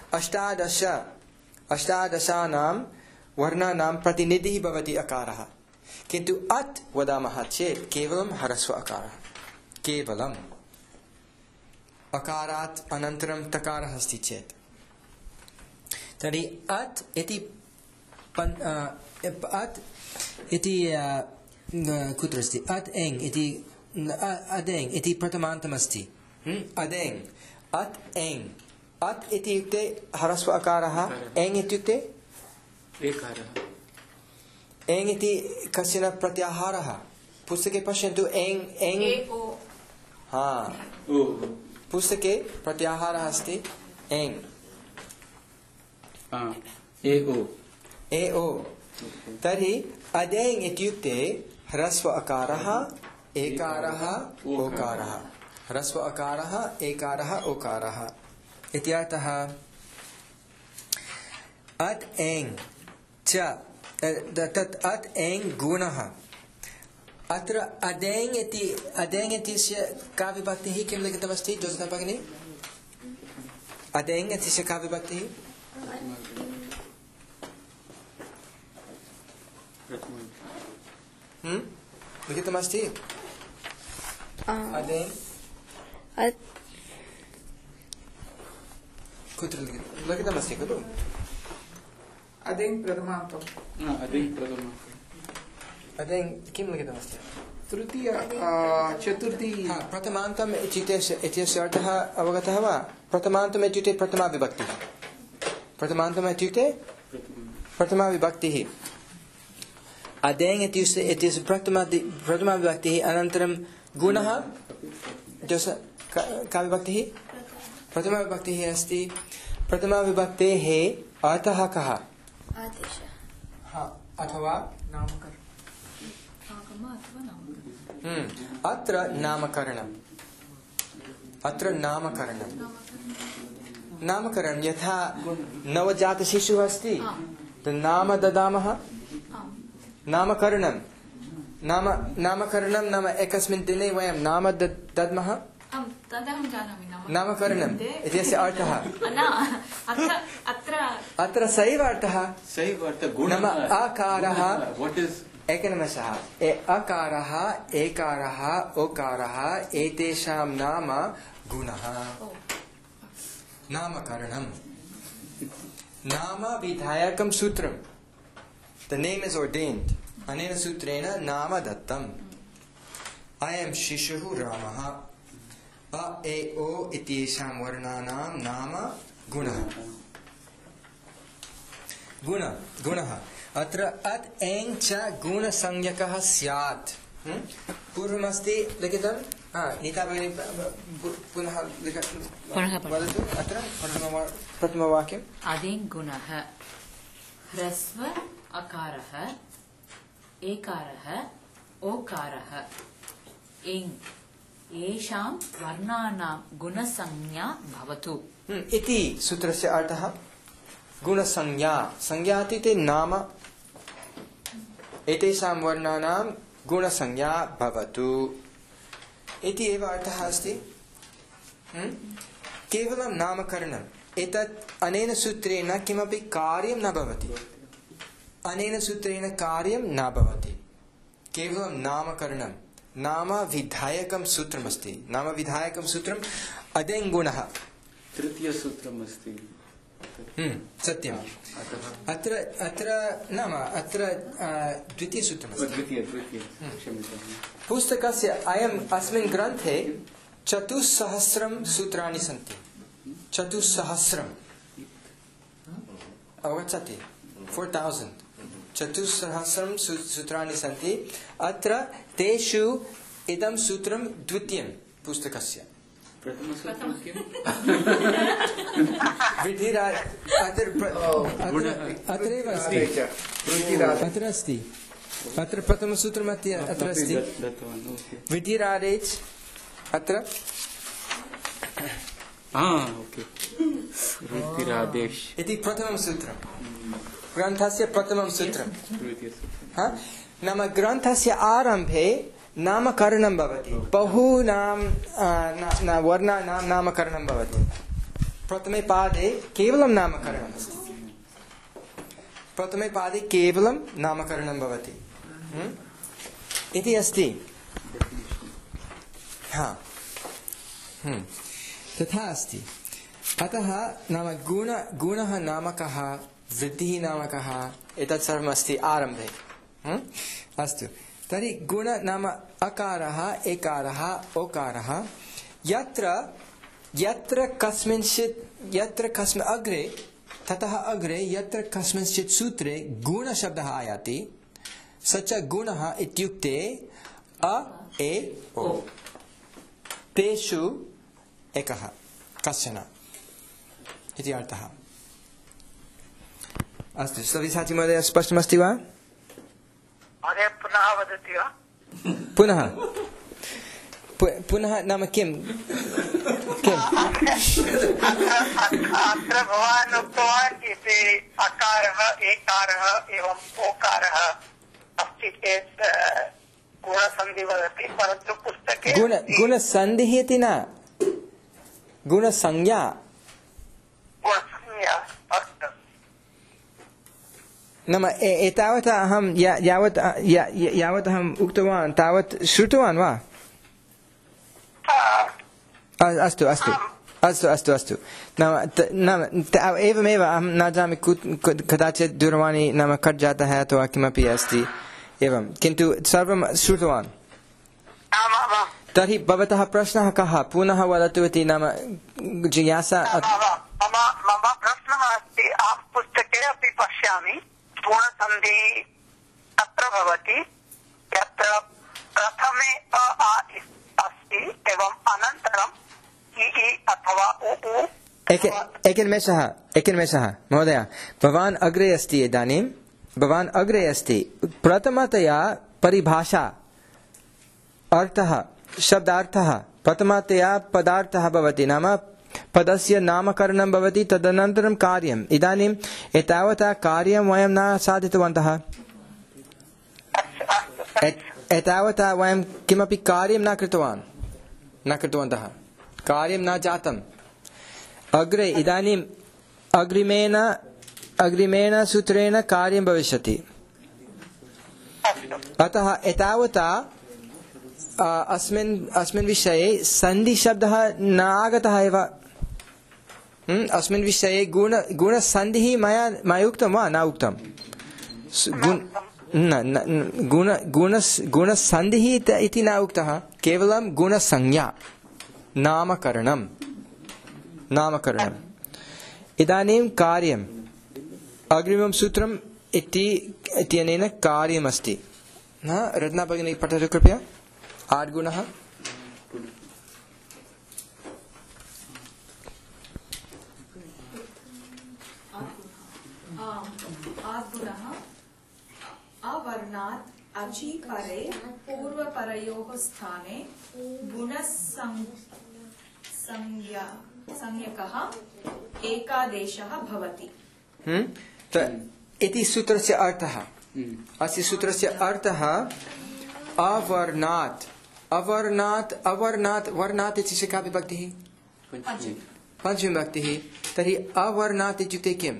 अष्टादशानां वर्णानां प्रतिनिधिः भवति अकारः। किन्तु अत् वदामः चेत् केवलं ह्रस्व अकारः, केवलम् अकारात् अनन्तरं तकारः अस्ति चेत् तर्हि अत् इति कुत्र अस्ति अत् एङ् इति अदेङ् इति प्रथमान्तमस्ति। अदेङ् अत् एङ् अत् इत्युक्ते ह्रस्व अकारः, एङ् इत्युक्ते एङ् इति कश्चन प्रत्याहारः। पुस्तके पश्यन्तु एङ् पुस्तके प्रत्याहारः अस्ति एङ् ए ओ। तर्हि अदेङ् इत्युक्ते ह्रस्व अकारः एकारः ओकारः, ह्रस्व अकारः एकारः ओकारः इत्यर्थः। अत् एङ् च तत् अत् एङ् गुणः। अत्र अदेङ् इत्यस्य का विभक्तिः किं लिखितमस्ति ज्योत्स्ना भगिनी? अदेङ् इत्यस्य का विभक्तिः? लिखितमस्ति अदेङ् कुत्र लिखितमस्ति खलु? अदेङ् प्रथमान्तम् अदेङ् किं लिखितमस्ति? तृतीय चतुर्थी प्रथमान्तम् इत्यस्य अर्थः अवगतः वा? प्रथमान्तम् इत्युक्ते प्रथमा विभक्तिः। प्रथमान्तम् इत्युक्ते प्रथमा विभक्तिः। अदेङ् इत्यस्य प्रथमा विभक्तिः। अनन्तरं गुणः का विभक्तिः? प्रथमा विभक्तिः अस्ति। प्रथमा विभक्तेः अर्थः कः? अथवा अत्र नामकरणं यथा नवजातशिशुः अस्ति नाम ददामः। नामकरणं नाम एकस्मिन् दिने वयं नाम दद्मः। नामकरणम् इत्यस्य अर्थः अत्र सैव अर्थः। नाम अकारः एकनिमेषः अकारः एकारः ओकारः एतेषां नाम गुणः। नामकरणं नाम विधायकं सूत्रम्। The name is ordained. अनेन सूत्रेण नाम दत्तम्। अयं शिशुः रामः। अ ए ओ इत्येषां वर्णानां नाम गुणः। गुणः अत्र अत् एङ् च गुणसंज्ञकः स्यात् पूर्वमस्ति लिखितं नीता भगिनी पुनः वदतु अत्र प्रथमवाक्यम् अदेङ् गुणः ह्रस्व अकारः एकारः ओकारः एङ् येषां वर्णानां गुणसंज्ञा भवतु इति सूत्रस्य अर्थः गुणसंज्ञा संज्ञा इति नाम एतेषां वर्णानां गुणसंज्ञा भवतु इति एव अर्थः अस्ति। केवलं नामकरणम् एतत् अनेन सूत्रेण किमपि कार्यं न भवति। अनेन सूत्रेण कार्यं न भवति। केवलं नामकरणं नाम विधायकं सूत्रमस्ति। नाम विधायकं सूत्रम् अदेङ् गुणः तृतीय सूत्रम् अस्ति। सत्यम्। अत्र अत्र नाम अत्र द्वितीय सूत्रमस्ति। द्वितीय क्षम्यतां। पुस्तकस्य अयम् अस्मिन् ग्रन्थे 4,000 सूत्राणि सन्ति। 4,000 अवगच्छति 4,000 4,000 सूत्राणि सन्ति। अत्र तेषु इदं सूत्रं द्वितीयं पुस्तकस्य। प्रथमसूत्रं किम्? अत्रैव अस्ति। अत्र अस्ति। अत्र प्रथमसूत्रम् अत्र अस्ति। विधिरादेश अत्र विधिरादेश इति प्रथमं सूत्रं। ग्रन्थस्य प्रथमं सूत्रं। नाम ग्रन्थस्य आरम्भे नामकरणं भवति। बहूनां वर्णानां नामकरणं भवति। प्रथमे पादे केवलं नामकरणम् अस्ति। प्रथमे पादे केवलं नामकरणं भवति इति अस्ति। तथा अस्ति। अतः नाम गुणः नामकः वृद्धिः नामकः एतत् सर्वम् अस्ति आरम्भे। अस्तु तर्हि गुण नाम अकारः एकारः ओकारः यत्र कस्मिन् अग्रे ततः अग्रे यत्र कस्मिंश्चित् सूत्रे गुणशब्दः आयाति स च गुणः इत्युक्ते अ ए ओ तेषु एकः कश्चन इति अर्थः। अस्तु सविसाचि महोदय स्पष्टमस्ति वा? महोदय पुनः वदति वा? पुनः नाम किम्? अत्र भवान् उक्तवान् इति अकारः एकारः एवं ओकारः अस्ति चेत् गुणसन्धि वदति, परन्तु पुस्तके गुणसन्धिः इति न गुणसंज्ञा। नाम एतावत् अहं यावत् अहम् उक्तवान् तावत् श्रुतवान् वा? अस्तु अस्तु अस्तु अस्तु अस्तु नाम एवमेव अहं न जानामि कदाचित् दूरवाणी नाम कट् जातः अथवा किमपि अस्ति एवं, किन्तु सर्वं श्रुतवान्। तर्हि भवतः प्रश्नः कः? पुनः वदतु इति नाम जिज्ञासा। मम प्रश्नः अस्ति, अहं पुस्तके अपि पश्यामि गुणसन्धि अत्र भवति यत्र प्रथमे अ आ अस्ति एवं अनन्तरं इ अथवा उ। एकनिमेषः महोदय, भवान् अग्रे अस्ति। इदानीं भवान् अग्रे अस्ति। प्रथमतया परिभाषा अर्थः शब्दार्थः प्रथमतया पदार्थः भवति, नाम पदस्य नामकरणं भवति, तदनन्तरं कार्यम्। इदानीम् एतावता कार्यं वयं न साधितवन्तः। एतावता वयं किमपि कार्यं न कृतवन्तः। कार्यं न जातम्। अग्रे इदानीम् अग्रिमेण सूत्रेण कार्यं भविष्यति। अतः एतावता अस्मिन् विषये सन्धिशब्दः न आगतः एव। अस्मिन् विषये गुणसन्धिः मया उक्तं वा न उक्तं? गुणसन्धिः इति न उक्तः, केवलं गुणसंज्ञा नामकरणम्। इदानीं कार्यम् अग्रिमं सूत्रम् इत्यनेन कार्यमस्ति। न रत्ना भगिनी पठतु कृपया आद्गुणः आद्गुणः अवर्णात् अचि परे पूर्वपरयोः स्थाने गुणसंज्ञकः एकादेशः भवति। इति सूत्रस्य अर्थः। अस्य सूत्रस्य अर्थः अवर्णात् अवर्णात् अवर्णात् वर्णात् इत्यस्य का विभक्तिः? पञ्चमी विभक्तिः। तर्हि अवर्णात् इत्युक्ते किम्?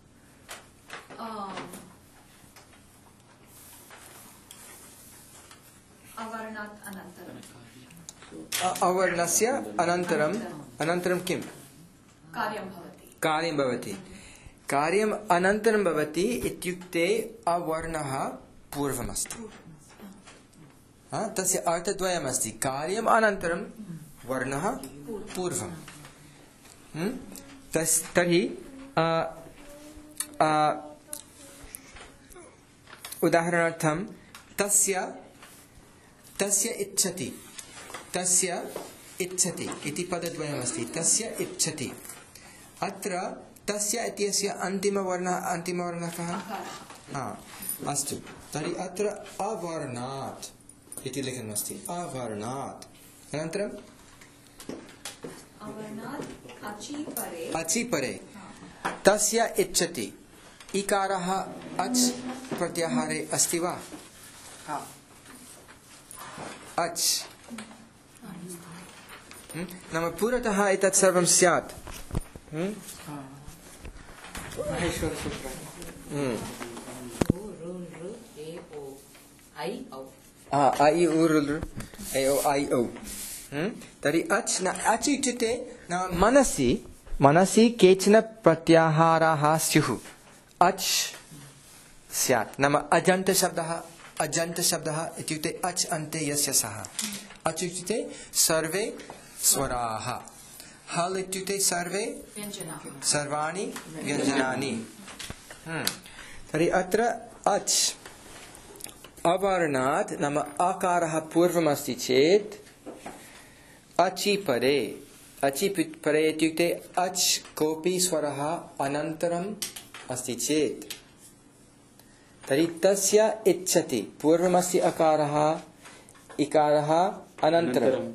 अवर्णस्य अनन्तरं किम्? कार्यं भवति। कार्यम् अनन्तरं भवति इत्युक्ते अवर्णः पूर्वमस्ति। तस्य अर्थद्वयमस्ति। कार्यम् अनन्तरं वर्णः पूर्वं। तर्हि उदाहरणार्थं तस्य इच्छति इति पदद्वयमस्ति। तस्य इच्छति। अत्र तस्य इत्यस्य अन्तिमवर्णः कः? अस्तु। तर्हि अत्र अवर्णात् इति लिखितमस्ति। अवर्णात् अनन्तरं अचि परे तस्य इच्छति। इकारः अच् प्रत्याहारे अस्ति वा? अच् नाम पुरतः एतत् सर्वं स्यात्। तर्हि अच् इत्युक्ते मनसि केचन प्रत्याहाराः स्युः। अच् स्यात् नाम अजन्तशब्दः इत्युक्ते अच् अन्ते यस्य सः। अच् इत्युक्ते सर्वे स्वराः। हल् इत्युक्ते सर्वाणि व्यञ्जनानि। तर्हि अत्र अच् अवर्णात् नाम अकारः पूर्वमस्ति चेत् अचि परे इत्युक्ते अच् कोऽपि स्वरः अनन्तरम् अस्ति चेत् तर्हि तस्य इच्छति। पूर्वमस्ति अकारः इकारः अनन्तरं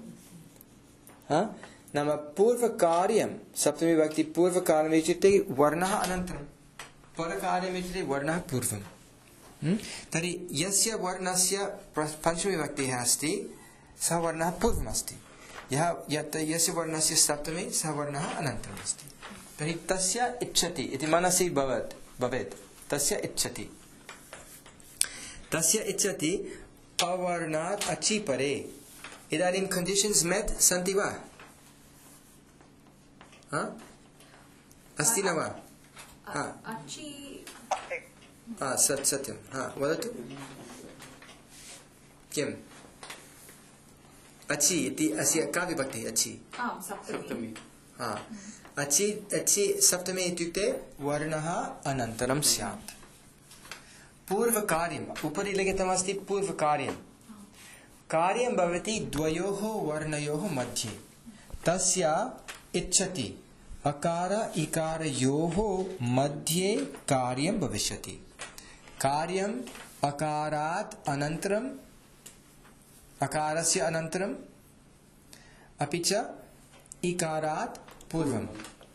नाम पूर्वकार्यं सप्तमी विभक्ति पूर्वकार्यम् इत्युक्ते वर्णः अनन्तरं परकार्यम् इत्युक्ते वर्णः पूर्वं। तर्हि यस्य वर्णस्य पञ्चमी विभक्तिः अस्ति सः वर्णः पूर्वमस्ति। यस्य वर्णस्य सप्तमी सः वर्णः अनन्तरम् अस्ति। तर्हि तस्य इच्छति इति मनसि भवेत्। तस्य इच्छति अवर्णात् अचि परे। इदानीं कंडीशन्स् मेट् सन्ति वा? अस्ति न वा? सत्यं। वदतु किम्? अचि इति अस्य का विभक्तिः? अचि सप्तमी। अचि सप्तमी इत्युक्ते वर्णः अनन्तरं स्यात्। पूर्वकार्यम् उपरि लिखितमस्ति। पूर्वकार्यं कार्यं भवति द्वयोः वर्णयोः मध्ये। तस्य इच्छति अकार इकारयोः मध्ये कार्यं भविष्यति। कार्यम् अकारात् अनन्तरम् अकारस्य अनन्तरम् अपि च इकारात् पूर्वम्।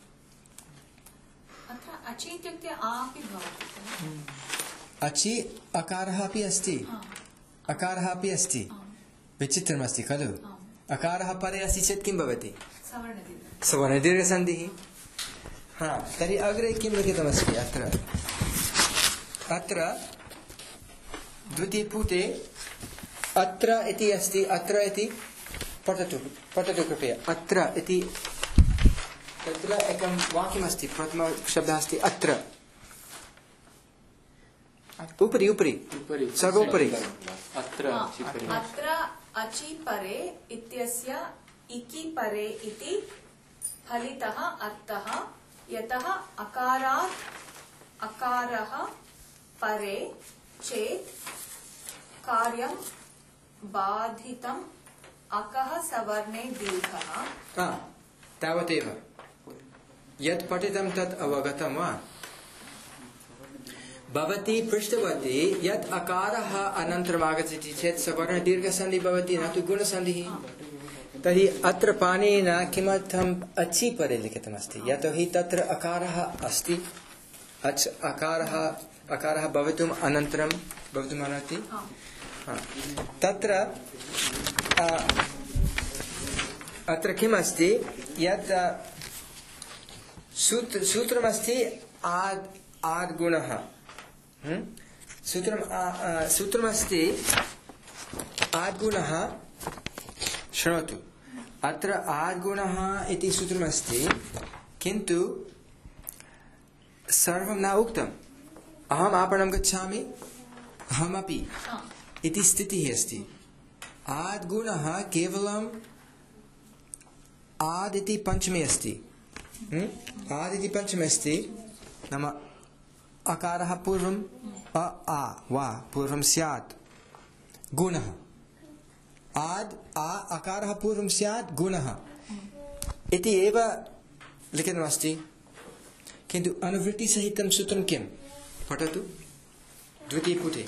अचि इत्युक्ते अपि भवति। अचि अकारः अपि अस्ति। विचित्रमस्ति खलु? अकारः परे अस्ति चेत् किं भवति? सवर्णदीर्घसन्धिः। तर्हि अग्रे किं लिखितमस्ति? अत्र द्वितीयपुटे अत्र इति अस्ति। अत्र इति पठतु कृपया। अत्र इति तत्र एकं वाक्यमस्ति। प्रथमशब्दः अस्ति अत्र। उपरि सर्वोपरि। अत्र अचि परे इत्यस्य इकि परे इति फलितः अर्थः यतः अकारात् अकारः परे चेत् कार्यं बाधितम् अकः सवर्णे दीर्घः तावदेव यत् पठितं तत् अवगतं वा भवती पृष्टवती यत् अकारः अनन्तरम् आगच्छति चेत् सवर्णदीर्घसन्धिः भवति न तु गुणसन्धिः तर्हि अत्र पाणिनिना किमर्थम् अचि परे लिखितमस्ति यतोहि तत्र अकारः अस्ति अच् अकारः भवितुम् अनन्तरं भवितुम् अर्हति तत्र अत्र किमस्ति यत् सूत्रमस्ति आद्गुणः सूत्रमस्ति आद्गुणः शृणोतु अत्र आद्गुणः इति सूत्रमस्ति किन्तु सर्वं न उक्तम् अहम् आपणं गच्छामि अहमपि इति स्थितिः अस्ति आद्गुणः केवलम् आद् इति पञ्चमी अस्ति आद् इति पञ्चमी अस्ति नाम अकारः पूर्वम् आ वा पूर्वं स्यात् गुणः आद् अकारः पूर्वं स्यात् गुणः इति एव लिखितमस्ति किन्तु अनुवृत्तिसहितं सूत्रं किं पठतु द्वितीयपुटे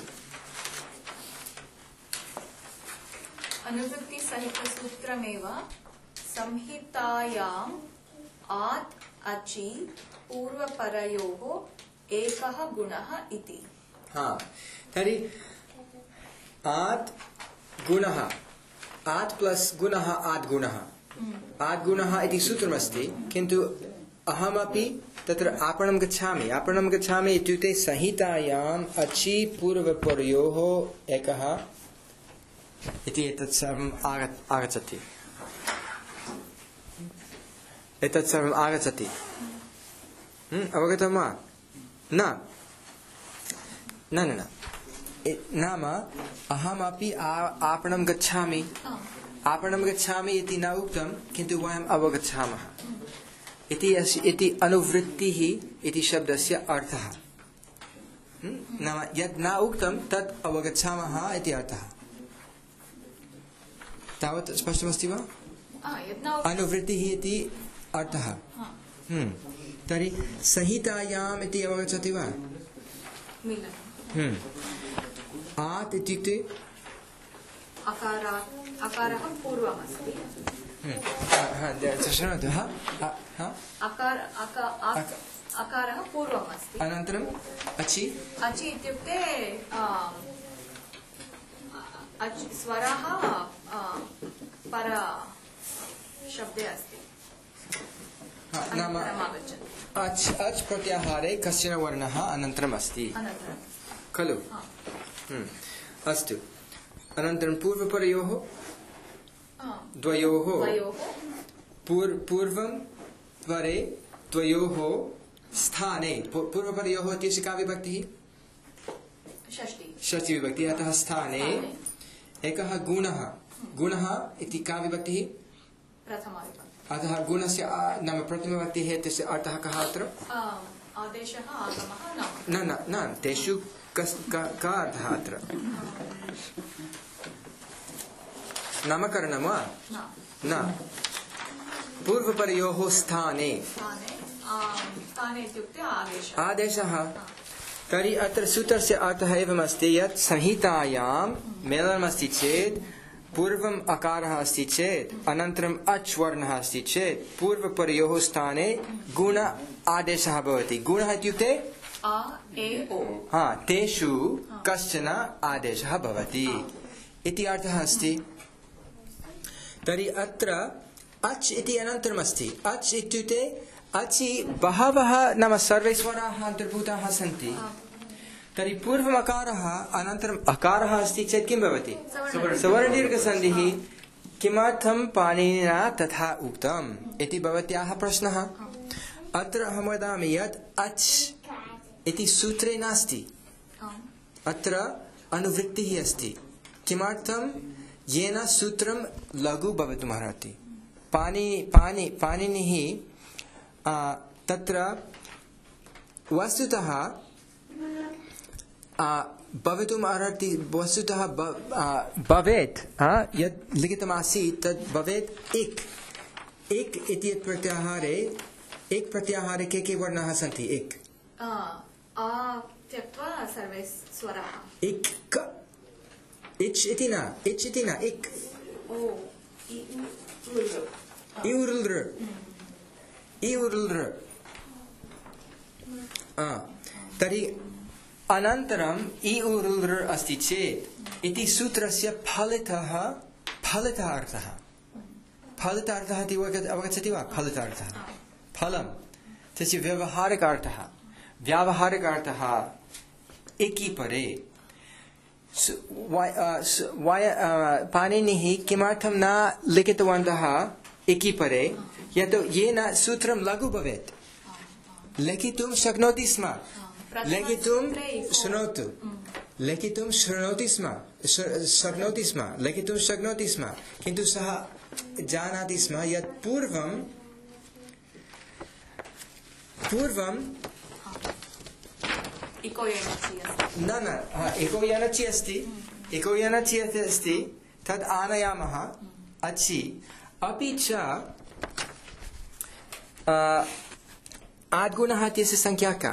अनुवृत्तिसहितसूत्रमेव संहितायाम् आत् अचि पूर्वपरयोः एकः गुणः इति तर्हि आत् गुणः आत् प्लस् गुणः आद्गुणः आद्गुणः इति सूत्रमस्ति किन्तु अहमपि तत्र आपणं गच्छामि इत्युक्ते संहितायाम् अचि पूर्वपरयोः एकः इति एतत् सर्वम् आगच्छति अवगतं वा न नाम अहमपि आपणं गच्छामि इति न उक्तं किन्तु वयम् अवगच्छामः इति अनुवृत्तिः इति शब्दस्य अर्थः नाम यत् न उक्तं तत् अवगच्छामः इति अर्थः तावत् स्पष्टमस्ति वा अनुवृत्तिः इति अर्थः तर्हि संहितायाम् इति अवगच्छति वा आत् इत्युक्ते अकारः पूर्वमस्ति शृणोतु अकारः पूर्वमस्ति अनन्तरम् अचि इत्युक्ते स्वरः पर शब्दे अस्ति नाम अच् प्रत्याहारे कश्चन वर्णः अनन्तरम् अस्ति खलु अस्तु अनन्तरं पूर्वपरयोः द्वयोः पूर्वं परे द्वयोः स्थाने पूर्वपरयोः इत्यस्य का विभक्तिः षष्ठी विभक्तिः अतः स्थाने एकः गुणः इति का विभक्तिः अतः गुणस्य नाम प्रथमविभक्तिः इत्यस्य अर्थः कः अत्र आदेशः आगमः न तेषु का अर्थः अत्र नामकरणं वा न पूर्वपरयोः स्थाने इत्युक्ते आदेशः तर्हि अत्र सूत्रस्य अर्थः एवमस्ति यत् संहितायां मेलनमस्ति चेत् पूर्वम् अकारः अस्ति चेत् अनन्तरम् अच् वर्णः अस्ति चेत् पूर्वपरयोः स्थाने गुण आदेशः भवति गुणः इत्युक्ते तेषु कश्चन आदेशः भवति इति अर्थः अस्ति तर्हि अत्र अच् इति अनन्तरम् अस्ति अच् इत्युक्ते अचि बहवः नाम सर्वे स्वराः अन्तर्भूताः सन्ति तर्हि पूर्वम् अकारः अनन्तरम् अकारः अस्ति चेत् किं भवति सवर्णदीर्घसन्धिः किमर्थं पाणिनिना तथा उक्तम् इति भवत्याः प्रश्नः अत्र अहं वदामि यत् अच् इति सूत्रे नास्ति अत्र अनुवृत्तिः अस्ति किमर्थं येन सूत्रं लघु भवितुमर्हति पाणिनिः तत्र वस्तुतः भवितुम् अर्हति वस्तुतः भवेत् यत् लिखितमासीत् तद् भवेत् एक इति प्रत्याहारे एक प्रत्याहारे के वर्णाः सन्ति एक त्यक्त्वा सर्वे स्वराः एक इच् इति न एक इउरुल्र तर्हि अनन्तरम् इउरुल्र अस्ति चेत् इति सूत्रस्य फलितः अर्थः इति अवगच्छति वा फलितार्थः फलं तस्य व्यावहारिकार्थः एकी परे पाणिनिः किमर्थं न लिखितवन्तः एकी परे यतो येन सूत्रं लघु भवेत् लिखितुं शक्नोति स्म लिखितुं शक्नोति स्म किन्तु सः जानाति स्म यत् पूर्वं एको यनचि अस्ति तद् आनयामः अच्छि अपि च आद्गुणः इत्यस्य संख्या का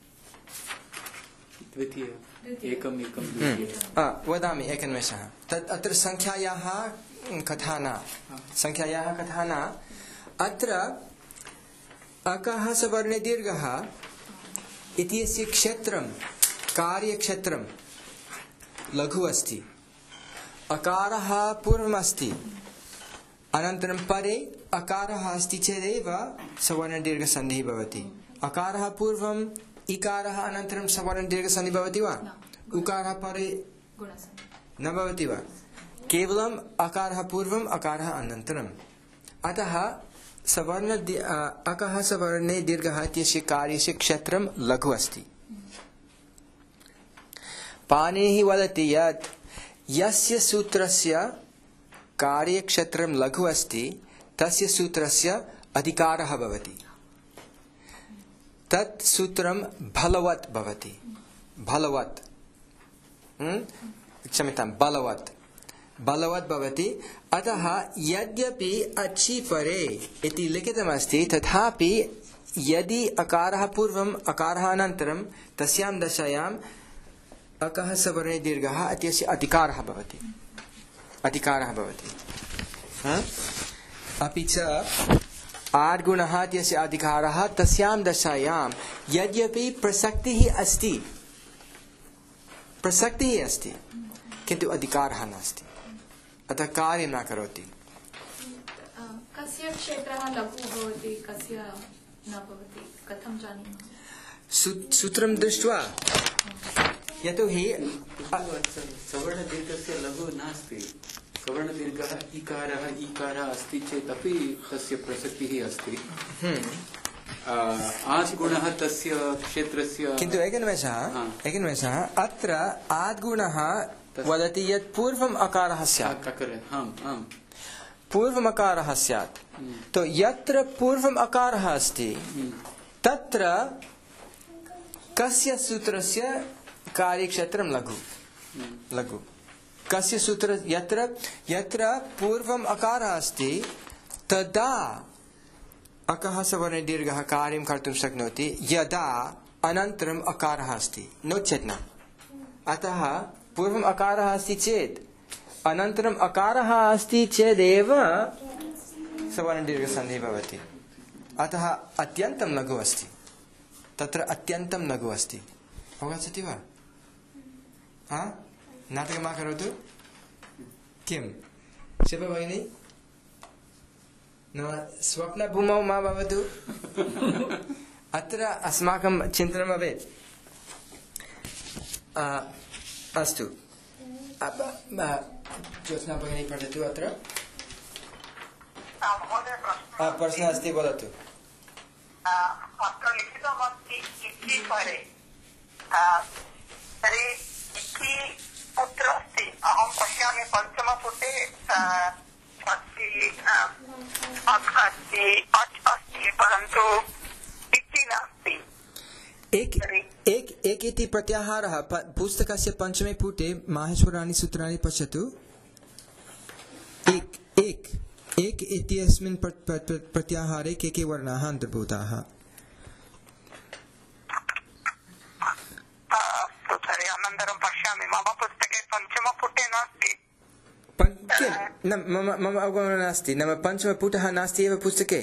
द्वितीय एकम् वदामि एकन्वेषः तत् अत्र संख्यायाः कथा न अत्र अकः सवर्णे दीर्घः इत्यस्य क्षेत्रं कार्यक्षेत्रं लघु अस्ति अकारः पूर्वमस्ति अनन्तरं परे अकारः अस्ति चेदेव सवर्णदीर्घसन्धिः भवति अकारः पूर्वम् इकारः अनन्तरं सवर्णदीर्घसन्धिः भवति वा उकारः परे न भवति वा केवलम् अकारः पूर्वम् अकारः अनन्तरम् अतः अकः सवर्णे दीर्घः इत्यस्य कार्यस्य क्षेत्रं लघु अस्ति पाणिनिः वदति यत् यस्य सूत्रस्य कार्यक्षेत्रं लघु अस्ति तस्य सूत्रस्य अधिकारः भवति तत् सूत्रं बलवत् भवति बलवत् भवति अतः यद्यपि अच्छि परे इति लिखितमस्ति तथापि यदि अकारः पूर्वम् अकारः अनन्तरं तस्यां दशायाम् अकः सवर्णे दीर्घः इत्यस्य अधिकारः भवति अपि च आद्गुणः इत्यस्य अधिकारः तस्यां दशायां यद्यपि प्रसक्तिः अस्ति किन्तु अधिकारः नास्ति अतः कार्यं न करोति कस्य क्षेत्रः लघु भवति कस्य न भवति कथं जानीमः सूत्रं दृष्ट्वा यतोहि सवर्णदीर्घस्य लघु नास्ति सवर्णदीर्घः ईकारः अस्ति चेत् अपि तस्य प्रसक्तिः अस्ति आद्गुणः तस्य क्षेत्रस्य किन्तु एकन्वेषः अत्र आद्गुणः वदति यत् पूर्वम् अकारः स्यात् तो यत्र पूर्वम् अकारः अस्ति तत्र कस्य सूत्रस्य कार्यक्षेत्रं लघु कस्य सूत्र यत्र पूर्वम् अकारः अस्ति तदा अकः सवर्णे दीर्घः कार्यं कर्तुं शक्नोति यदा अनन्तरम् अकारः अस्ति नो चेत् न अतः पूर्वम् अकारः अस्ति चेत् अनन्तरम् अकारः अस्ति चेदेव सवर्णदीर्घसन्धिः भवति अतः अत्यन्तं लघु अस्ति तत्र अत्यन्तं लघु अस्ति अवगच्छति वा नाटकं मा करोतु किं शिल्पा भगिनी स्वप्नभूमौ मा भवतु अत्र अस्माकं चिन्तनं भवेत् अस्तु ज्योत्स्ना भगिनी पठतु अत्र प्रश्नः अस्ति वदतु अत्र लिखितमस्ति इति परे तर्हि इति कुत्र अस्ति अहं पश्यामि पञ्चमपुटे अस्ति अच् अस्ति परन्तु इति नास्ति एक इति प्रत्याहारः पुस्तकस्य पञ्चमे पुटे माहेश्वराणि सूत्राणि पश्यतु। एक इत्यस्मिन् प्रत्याहारे के वर्णाः अन्तर्भूताः? अनन्तरं पश्यामि। मम पुस्तके पञ्चमपुटे नास्ति। मम अवगमनं नास्ति, नाम पञ्चमपुटः नास्ति एव पुस्तके।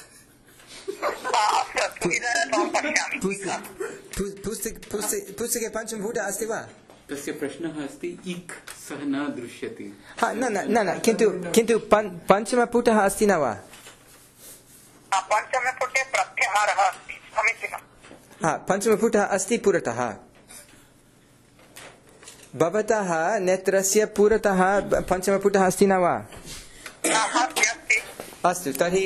पुस्तके पञ्चमपुटः अस्ति वा? तस्य प्रश्नः अस्ति इक् सः न दृश्यते। न किन्तु पञ्चमपुटः अस्ति न वा? पञ्चमपुटे प्रत्याहारः अस्ति। समीचीनं। पञ्चमपुटः अस्ति पुरतः। भवतः नेत्रस्य पुरतः पञ्चमपुटः अस्ति न वा? अस्तु, तर्हि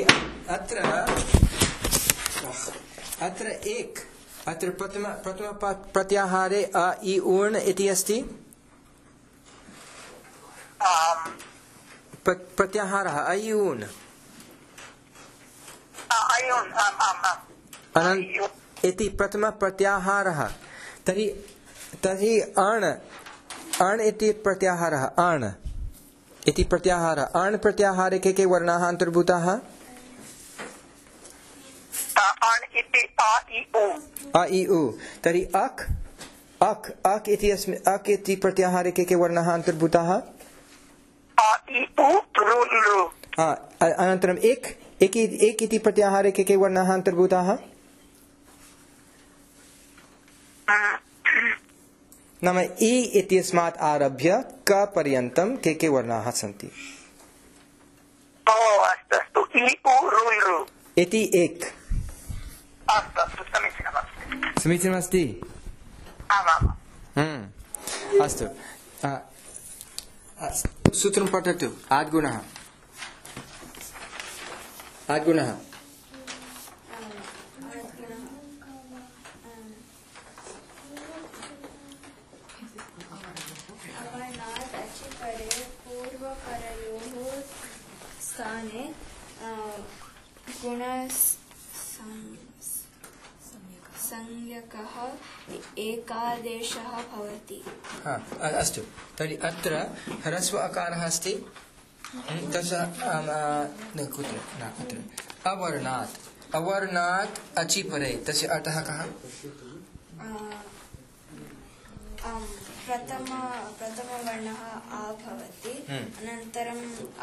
अत्र प्रथम प्रत्याहारे अ इ ऊर्ण् इति अस्ति। प्रत्याहारः अ इ ऊर्ण् इति प्रथम प्रत्याहारः। तर्हि अण् इति प्रत्याहारः। अण् इति प्रत्याहारः। अण् प्रत्याहारे के वर्णाः अन्तर्भूताः? अ इ उ। तर्हि अक् इति प्रत्याहारे के वर्णाः अन्तर्भूताः? अनन्तरम् एक इति प्रत्याहारे के वर्णाः अन्तर्भूताः? नाम इ इत्यस्मात् आरभ्य क पर्यन्तं के वर्णाः सन्ति? इति एक। समीचीनमस्ति। अस्तु, सूत्रं पठतु। आद्गुणः। स्थाने संज्ञकः एकादेशः भवति। अस्तु, तर्हि अत्र ह्रस्व अकारः अस्ति। अत्र अवर्णात् अचि परे, तस्य अर्थः कः? प्रथमवर्णः आ भवति। अनन्तरं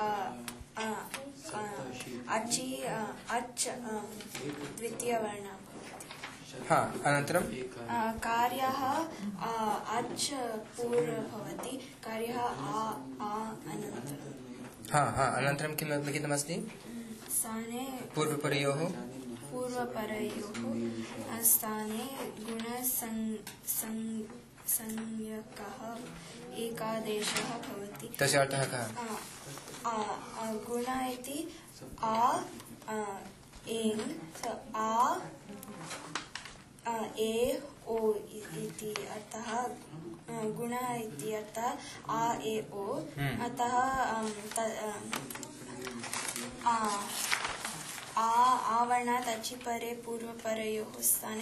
अच् द्वितीयवर्णः भवति। अनन्तरं कार्यः अच् पूर्वं भवति। कार्यः अनन्तरं। अनन्तरं किं लिखितमस्ति? स्थाने पूर्वपरयोः स्थाने गुणसंज्ञकः एकादेशः भवति। तस्य अर्थः कः? गुण इति ए ओ इति अर्थः। गुण इति अर्थः आ ए ओ। अतः आवर्णात् अचि परे पूर्वपरयोः स्थाने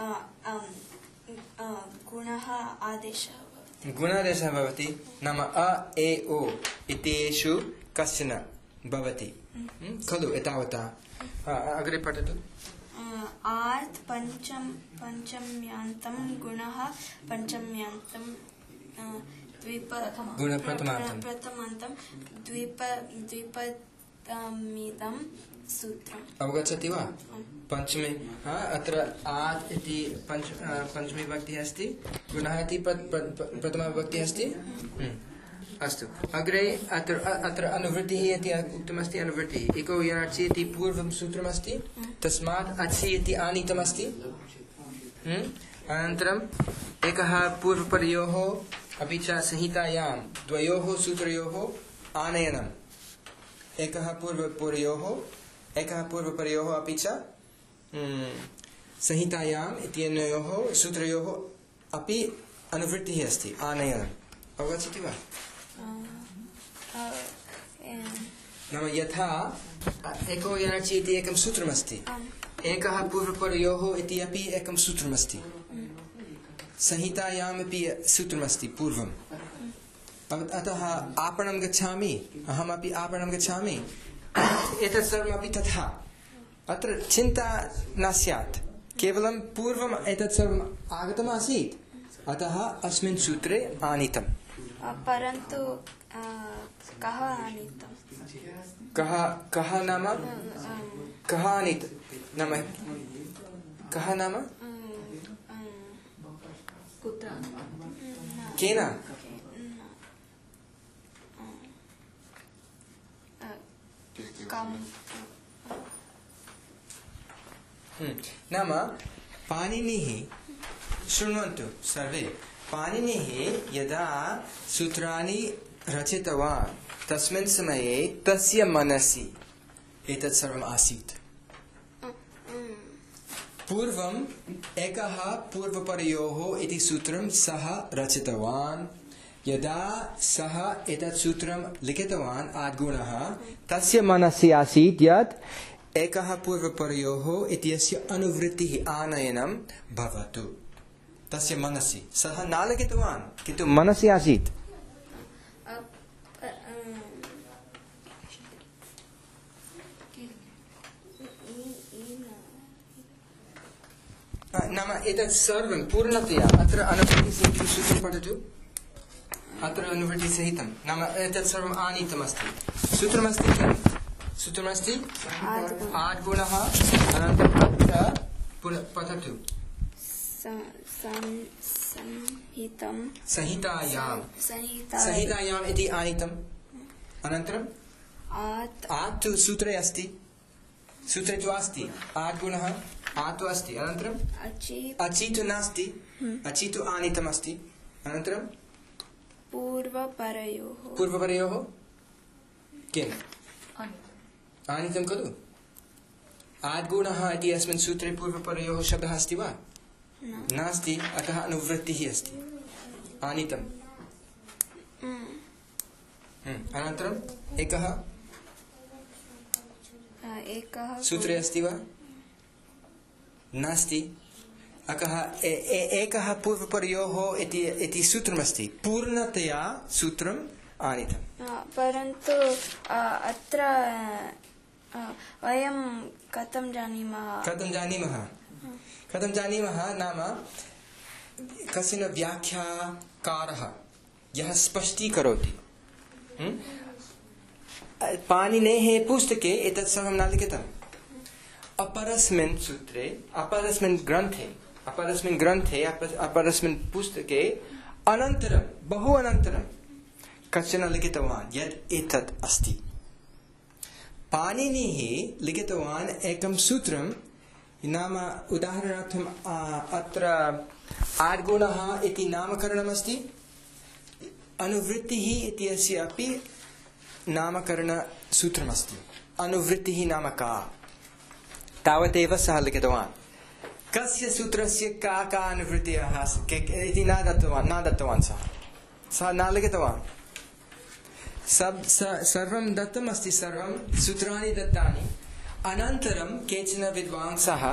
गुणः आदेशः भवति। गुणादेशः भवति। नाम अ ए ओ इत्येषु कश्चन भवति खलु? एतावता। अग्रे पठतु। आर्त् पञ्चम्यान्तं गुणः पञ्चम्यान्तं प्रथमान्तं द्विपदमिदं सूत्रम्। अवगच्छति वा? पञ्चमे अत्र आत् इति पञ्चमी विभक्तिः अस्ति। गुणः इति प्रथमा विभक्तिः अस्ति। अस्तु, अग्रे अत्र अनुवृत्तिः इति उक्तमस्ति। अनुवृत्तिः एको यणाचि इति पूर्वं सूत्रमस्ति। तस्मात् अच्छि इति आनीतमस्ति। अनन्तरम् एकः पूर्वपरयोः अपि च संहितायां द्वयोः सूत्रयोः आनयनम्। एकः पूर्वपरयोः अपि च संहितायाम् इत्यनयोः सूत्रयोः अपि अनुवृत्तिः अस्ति, आनयनम्। अवगच्छति वा? नाम यथा एको यणाचि इति एकं सूत्रमस्ति। एकः पूर्वपरयोः इति अपि एकं सूत्रमस्ति। संहितायामपि सूत्रमस्ति पूर्वम्। अतः आपणं गच्छामि, अहमपि आपणं गच्छामि, एतत् सर्वमपि तथा। अत्र चिन्ता न स्यात्, केवलं पूर्वम् एतत् सर्वम् आगतमासीत्, अतः अस्मिन् सूत्रे आनीतम्। परन्तु कः आनीतम्? कः नाम कः आनीत नाम कः नाम कुत्र? केन? नाम पाणिनिः, शृण्वन्तु सर्वे, पाणिनिः यदा सूत्राणि रचितवान् तस्मिन् समये तस्य मनसि एतत् सर्वम् आसीत्। पूर्वम् एकः पूर्वपरयोः इति सूत्रं सः रचितवान्। यदा सः एतत् सूत्रं लिखितवान् आद्गुणः, तस्य मनसि आसीत् यत् एकः पूर्वपरयोः इत्यस्य अनुवृत्तिः आनयनं भवतु। तस्य मनसि सः न लिखितवान्, किन्तु मनसि आसीत्। नाम एतत् सर्वं पूर्णतया अत्र अनुवृत्तिसहितं सूत्रं पठतु। अत्र अनुवृत्तिसहितं नाम एतत् सर्वम् आनीतमस्ति। सूत्रमस्ति किम्? सूत्रमस्ति आद्गुणः। अनन्तरम् अत्र पठतु संहितायाम् इति आनीतम्। अनन्तरम् आत् तु सूत्रे अस्ति, सूत्रे तु अस्ति आद्गुणः, आ तु अस्ति। अनन्तरम् अचि तु नास्ति, अचि तु आनीतमस्ति। अनन्तरं पूर्वपरयोः किम् आनीतं खलु? आद्गुणः इति अस्मिन् सूत्रे पूर्वपरयोः शब्दः अस्ति वा? नास्ति, अतः अनुवृत्तिः अस्ति, आनीतम्। अनन्तरम् एकः सूत्रे अस्ति वा? नास्ति, एकः पूर्वपरयोः इति सूत्रमस्ति, पूर्णतया सूत्रम् आनीतम्। परन्तु अत्र वयं कथं जानीमः नाम कश्चन व्याख्याकारः यः स्पष्टीकरोति। पाणिनेः पुस्तके एतत् सर्वं न लिखितम्। अपरस्मिन् सूत्रे, अपरस्मिन् ग्रन्थे, अपरस्मिन् पुस्तके अनन्तरं, बहु अनन्तरं कश्चन लिखितवान् यत् एतत् अस्ति। पाणिनिः लिखितवान् एकं सूत्रं, नाम उदाहरणार्थम् अत्र आद्गुणः इति नामकरणमस्ति, अनुवृत्तिः इत्यस्य अपि नामकरणसूत्रमस्ति। अनुवृत्तिः नाम का, तावदेव सः लिखितवान्। कस्य सूत्रस्य का अनुवृत्तिः इति न दत्तवान् सः न लिखितवान्। सर्वं दत्तमस्ति, सर्वं सूत्राणि दत्तानि। अनन्तरं केचन विद्वांसः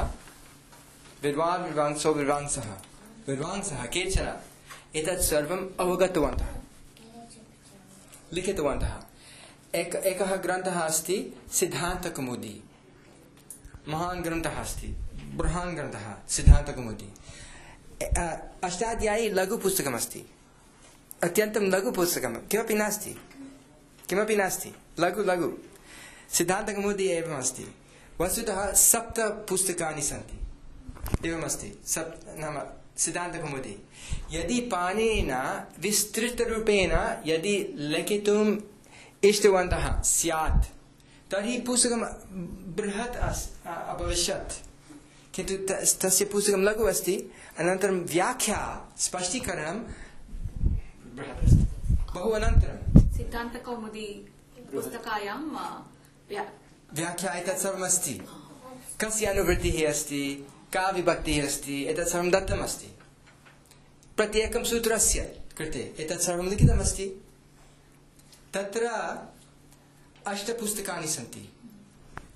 केचन एतत् सर्वम् अवगतवन्तः, लिखितवन्तः। एकः ग्रन्थः अस्ति सिद्धान्तकौमुदी, महान् ग्रन्थः अस्ति, बृहन् ग्रन्थः सिद्धान्तकौमुदी। अष्टाध्यायी लघुपुस्तकमस्ति, अत्यन्तं लघुपुस्तकं, किमपि नास्ति, लघु सिद्धान्तकौमुदी एवमस्ति। वस्तुतः 7 पुस्तकानि सन्ति, एवमस्ति नाम सिद्धान्तकौमुदी। यदि पाणिनिना विस्तृतरूपेण यदि लिखितुम् इष्टवन्तः स्यात् तर्हि पुस्तकं बृहत् अभविष्यत्, किन्तु तस्य पुस्तकं लघु अस्ति। अनन्तरं व्याख्या स्पष्टीकरणं बृहत् अस्ति, बहु अनन्तरं। सिद्धान्तकौमुदी पुस्तकायां व्याख्या एतत् सर्वमस्ति, कस्य अनुवृत्तिः अस्ति, का विभक्तिः अस्ति, एतत् सर्वं दत्तमस्ति। प्रत्येकं सूत्रस्य कृते एतत् सर्वं लिखितमस्ति। तत्र 8 पुस्तकानि सन्ति,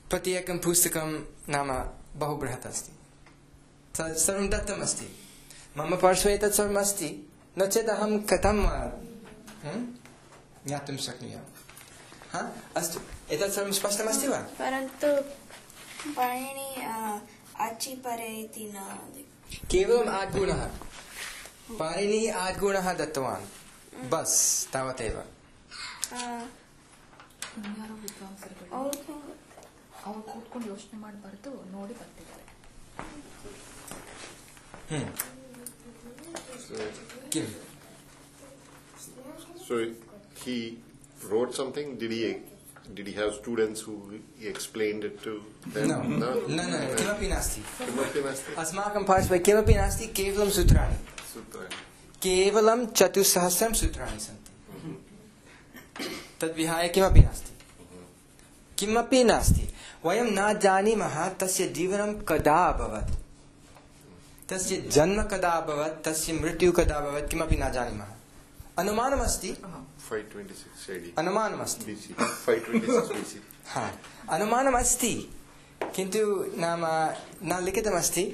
प्रत्येकं पुस्तकं नाम बहु बृहत् अस्ति, सर्वं दत्तमस्ति। मम पार्श्वे एतत् सर्वम् अस्ति, नो चेत् अहं कथं ज्ञातुं शक्नुयाम्? अस्तु, एतत् सर्वं स्पष्टमस्ति वा? परन्तु पाणिनि अचि परे इति न केवलम् आद्गुणः, पाणिनिः आद्गुणः दत्तवान्, बस् तावदेव। ಅವ್ರು ಕೂತ್ಕೊಂಡು ಯೋಚನೆ ಮಾಡಬಾರ್ದು, ನೋಡಿ ಬರ್ತಿದ್ದಾರೆ. So he wrote something. Did he have students who he explained it to them? No. किमपि नास्ति. अस्माकं पार्श्वे किमपि नास्ति, केवलं सूत्राणि. केवलं 4,000 सूत्राणि सन्ति. तद्विहाय किमपि नास्ति. किमपि नास्ति. वयं न जानीमः तस्य जीवनं कदा अभवत्, तस्य जन्म कदा अभवत्, तस्य मृत्यु कदा अभवत्, किमपि न जानीमः. अनुमानमस्ति. 526 AD. अनुमानमस्ति. BC. 526 BC. अनुमानमस्ति, किन्तु नाम न लिखितमस्ति.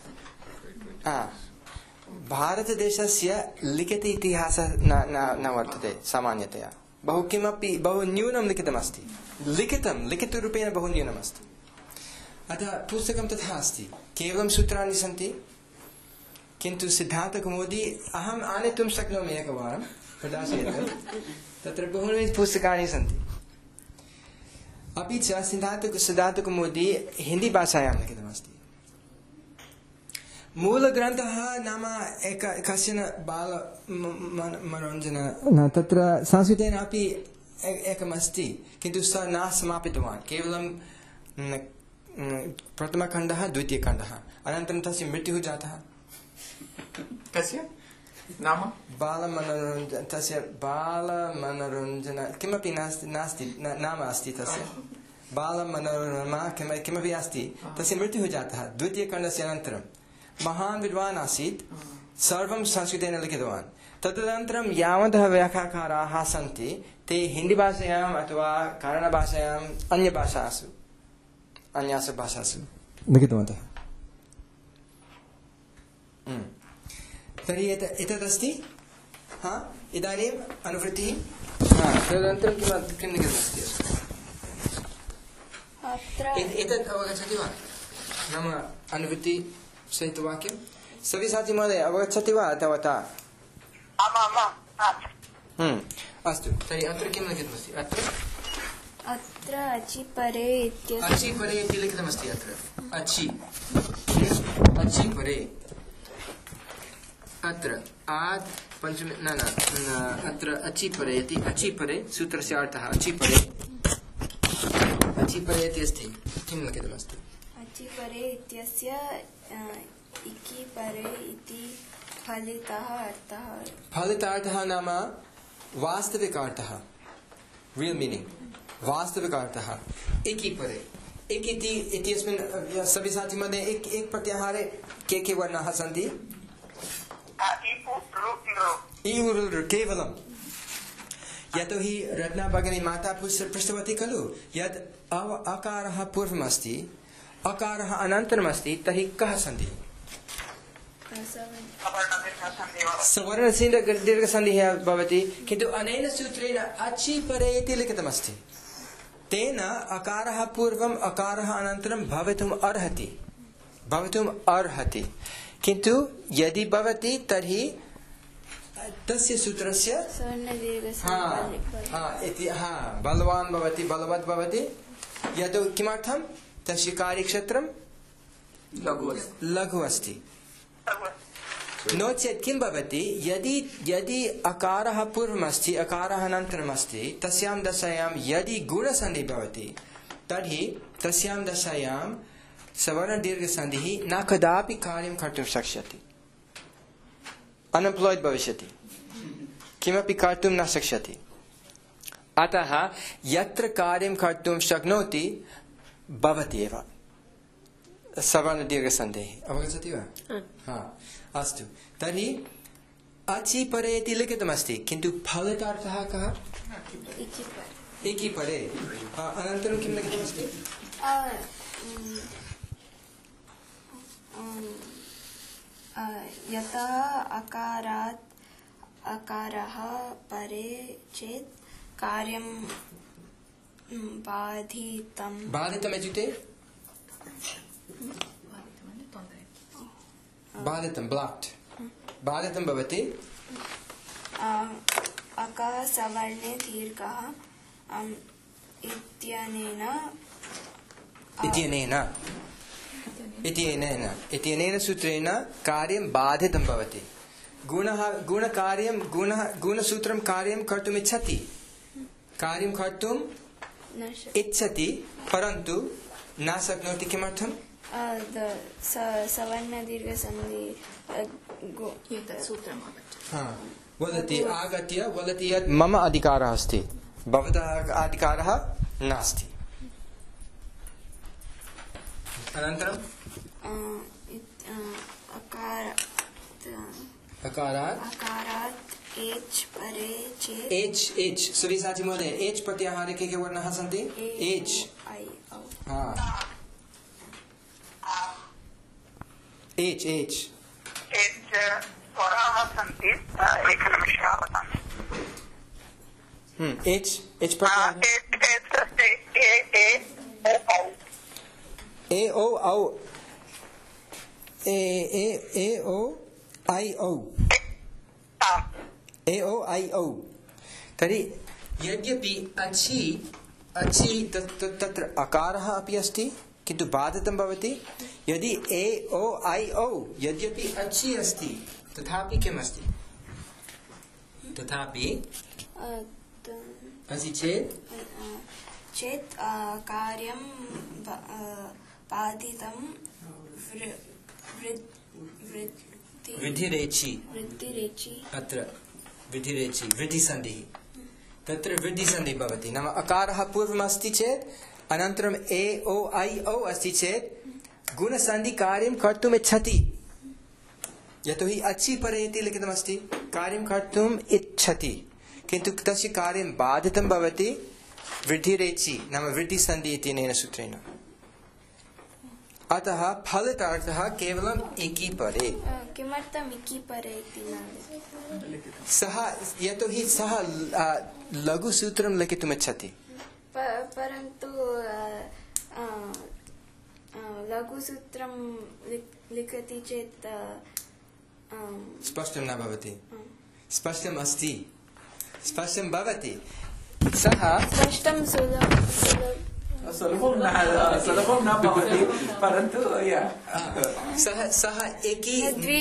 भारतदेशस्य लिखित इतिहासः न वर्तते सामान्यतया. बहु न्यूनं लिखितमस्ति. लिखितरूपेण बहु न्यूनमस्ति. अतः पुस्तकं तथा अस्ति, केवलं सूत्राणि सन्ति. किन्तु सिद्धान्तकौमुदी अहम् आनेतुं शक्नोमि एकवारं प्रदास्येत्. तत्र बहूनि पुस्तकानि सन्ति. अपि च सिद्धान्तकौमुदी हिन्दी भाषायां लिखितमस्ति. मूलग्रन्थः नाम कश्चन बाल मनोरञ्जन, तत्र संस्कृतेन अपि एकमस्ति, किन्तु सः न समापितवान्. केवलं प्रथमखण्डः, द्वितीयखण्डः, अनन्तरं तस्य मृत्युः जातः. कस्य नाम? बालमनोरञ्जन, तस्य बालमनोरञ्जन किमपि नास्ति नाम अस्ति तस्य. बालमनोरमा किमपि अस्ति, तस्य मृत्युः जातः द्वितीयखण्डस्य अनन्तरं. महान् विद्वान् आसीत्, सर्वं संस्कृतेन लिखितवान्. तदनन्तरं यावन्तः व्याख्याकाराः सन्ति ते हिन्दीभाषायाम् अथवा कन्नडभाषायाम् अन्यासु भाषासु लिखितवन्तः. तर्हि एतदस्ति. इदानीम् अनुवृत्तिः. तदनन्तरं किं लिखितमस्ति? एतत् अवगच्छति वा? नाम अनुवृत्ति सहितवाक्यं. सव्यसाची महोदय अवगच्छति वा अथवा? अस्तु, तर्हि अत्र किं लिखितमस्ति? अत्र अचि परे इति लिखितमस्ति. अत्र अचि परे. अत्र आद् पञ्चमी न अत्र अचि परे इति. अचि परे सूत्रस्य अर्थः अचि परे इति अस्ति. किं लिखितमस्ति? अचि परे इत्यस्य इकि परे इति फलितार्थः नाम वास्तविकार्थः, रियल् मीनिङ्ग्, वास्तविकार्थः. इकि परे. इक् इत्यस्मिन् सव्यसाची मध्ये एक प्रत्याहारे के वर्णाः सन्ति? केवलं. यतोहि रत्ना भगिनी माता पृष्टवती खलु, यत् अकारः पूर्वमस्ति, अकारः अनन्तरमस्ति, तर्हि कः सन्धिः? सवर्णदीर्घसन्धिः भवति. किन्तु अनेन सूत्रेण अचि परे इति लिखितमस्ति. तेन अकारः पूर्वम् अकारः अनन्तरं भवितुम् अर्हति. किन्तु यदि भवति तर्हि तस्य सूत्रस्य बलवान् भवति, बलवत् भवति. यतो किमर्थं? तस्य कार्यक्षेत्रं लघु अस्ति. नो चेत् किं भवति? यदि अकारः पूर्वमस्ति, अकारः अनन्तरमस्ति, तस्यां दशायां यदि गुणसन्धिः भवति तर्हि तस्यां दशायां सवर्णदीर्घसन्धिः न कदापि कार्यं कर्तुं शक्ष्यति. अनएम्प्लॉयड भविष्यति, किमपि कर्तुं न शक्ष्यति. अतः यत्र कार्यं कर्तुं शक्नोति भवति एव सवर्णदीर्घसन्धिः. अवगच्छति वा? अस्तु, तर्हि अचि परे इति लिखितमस्ति, किन्तु फलितार्थः कः? इकि परे. अनन्तरं किं लिखितमस्ति? यतः अकारात् अकारः परे चेत् कार्यं बाधितम् इत्युक्ते बाधितं ब्लाक्ड् बाधितं भवति अकः सवर्णे दीर्घः इत्यनेन सूत्रेण कार्यं बाधितं भवति गुणसूत्रं कार्यं कर्तुम् इच्छति कार्यं कर्तुम् इच्छति परन्तु न शक्नोति किमर्थं सवर्ण दीर्घ संधि वदति आगत्य वदति यत् मम अधिकारः अस्ति भवतः अधिकारः नास्ति अनन्तरम् अकारात् एच् परे चेत् एच् सुरीसाची महोदय एच् प्रत्याहारे के वर्णाः सन्ति एच् एच् स्वराः सन्ति एकनिमिषः वदामि एच् प्रत्याहारे ए ओ औ ए ओ ऐ औ तर्हि यद्यपि अच्छी तत्र अकारः अपि अस्ति किन्तु बाधितं भवति यदि ए ओ ऐ औ यद्यपि अच्छी अस्ति तथापि किम् अस्ति तथापि अस्ति चेत् कार्यं बाधितं वृद्धिरेचि अत्र वृद्धिरेचि वृद्धिसन्धिः तत्र वृद्धिसन्धिः भवति नाम अकारः पूर्वमस्ति चेत् अनन्तरम् ए ओ ऐ औ अस्ति चेत् गुणसन्धिकार्यं कर्तुम् इच्छति यतोहि अच्छी परे इति लिखितमस्ति कार्यं कर्तुम् इच्छति किन्तु तस्य कार्यं बाधितं भवति वृद्धिरेचि नाम वृद्धिसन्धि इत्यनेन सूत्रेण अतः फलितार्थः केवलम् इकी परे किमर्थम् इकी परे इति सः यतोहि सः लघुसूत्रं लिखितुमिच्छति परन्तु लघुसूत्रं लिखति चेत् स्पष्टं न भवति स्पष्टम् अस्ति स्पष्टं भवति सः स्पष्टं सुलभं न भवति परन्तु सः एकी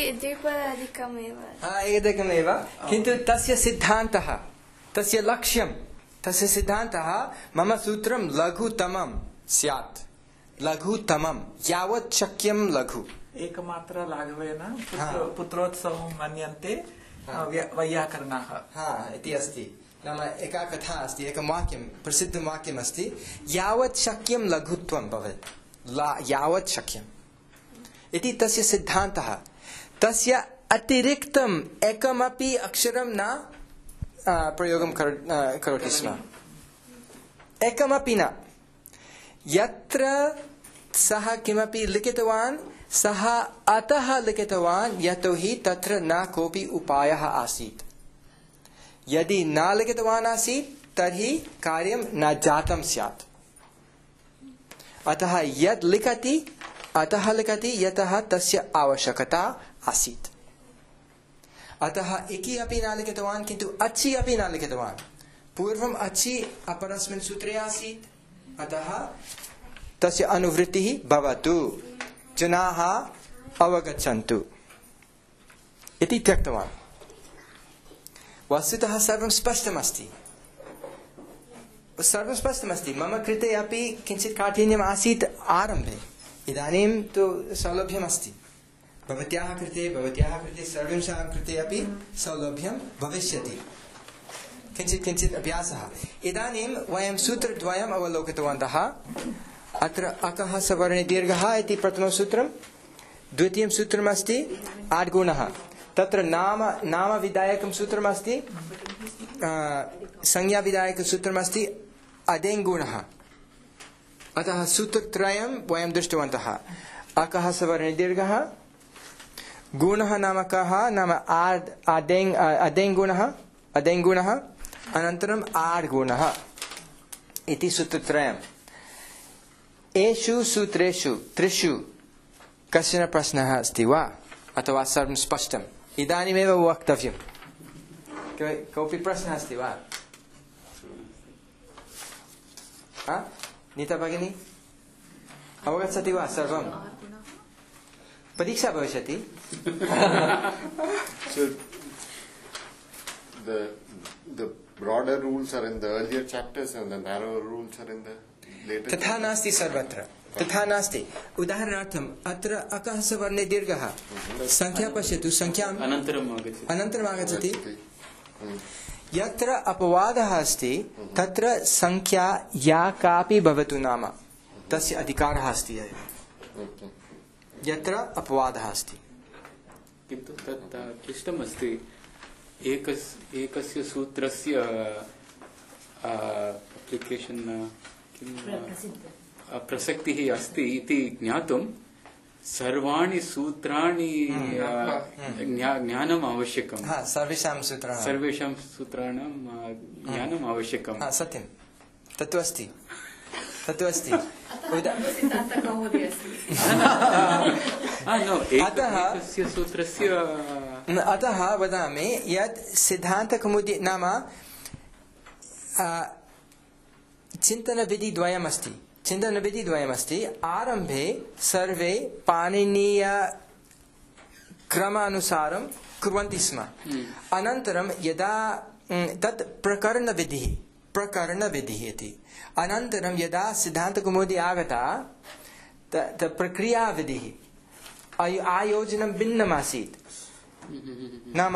द्विपदिकमेव किन्तु तस्य सिद्धान्तः तस्य लक्ष्यं तस्य सिद्धान्तः मम सूत्रं लघुतमं स्यात् लघुतमं यावत् शक्यं लघु एकमात्र लाघवेन पुत्रोत्सवं मन्यन्ते वैयाकरणाः इति अस्ति नाम एका कथा अस्ति एकं वाक्यं प्रसिद्धं वाक्यम् अस्ति यावत् शक्यं लघुत्वं भवेत् यावत् शक्यम् इति तस्य सिद्धान्तः तस्य अतिरिक्तम् एकमपि अक्षरं न प्रयोगं करोति स्म एकमपि न यत्र सः किमपि लिखितवान् सः अतः लिखितवान् यतोहि तत्र न कोऽपि उपायः आसीत् यदि न लिखितवान् आसीत् तर्हि कार्यं न जातं स्यात् अतः यद् लिखति अतः लिखति यतः तस्य आवश्यकता आसीत् अतः इकी अपि न लिखितवान् किन्तु अच्छी अपि न लिखितवान् पूर्वम् अच्छी अपरस्मिन् सूत्रे आसीत् अतः तस्य अनुवृत्तिः भवतु जनाः अवगच्छन्तु इति त्यक्तवान् वस्तुतः सर्वं स्पष्टमस्ति मम कृते अपि किञ्चित् काठिन्यम् आसीत् आरम्भे इदानीं तु सौलभ्यमस्ति भवत्याः कृते सर्वेषां कृते अपि सौलभ्यं भविष्यति किञ्चित् अभ्यासः इदानीं वयं सूत्रद्वयम् अवलोकितवन्तः अत्र अकः सवर्णे दीर्घः इति प्रथमं सूत्रं द्वितीयं सूत्रमस्ति आड्गुणः तत्र नामविधायकं सूत्रमस्ति संज्ञाविधायकसूत्रमस्ति अदेङ्गुणः अतः सूत्रत्रयं वयं दृष्टवन्तः अकः सवर्णे दीर्घः गुणः नाम कः नाम अदेङ्गुणः अनन्तरम् आड्गुणः इति सूत्रत्रयम् एषु सूत्रेषु त्रिषु कश्चन प्रश्नः अस्ति वा अथवा सर्वं स्पष्टम् इदानीमेव वक्तव्यं कोऽपि प्रश्नः अस्ति वा नीता भगिनी अवगच्छति वा सर्वं परीक्षा भविष्यति So the broader rules are in the earlier chapters and the narrower rules are in the later. तथा नास्ति सर्वत्र तथा नास्ति उदाहरणार्थम् अत्र अकहसवर्णे दीर्घः संख्या पश्यतु संख्याम् अनन्तरम् आगच्छति यत्र अपवादः अस्ति तत्र संख्या या कापि भवतु नाम तस्य अधिकारः अस्ति यत्र अपवादः अस्ति किन्तु तत् क्लिष्टम् अस्ति एकस्य सूत्रस्य अप्लिकेशन् प्रसक्तिः अस्ति इति ज्ञातुं सर्वाणि सूत्राणि ज्ञानम् आवश्यकम् सर्वेषां सूत्राणां ज्ञानम् आवश्यकम् सत्यं तत्तु अस्ति अतः वदामि यत् सिद्धान्तकौमुदी नाम चिन्तनविधिद्वयमस्ति आरम्भे सर्वे पाणिनीय क्रमानुसारं कुर्वन्ति स्म अनन्तरं यदा तत् प्रकरणविधिः इति अनन्तरं यदा सिद्धान्तकौमुदी आगता प्रक्रियाविधिः आयोजनं भिन्नमासीत् नाम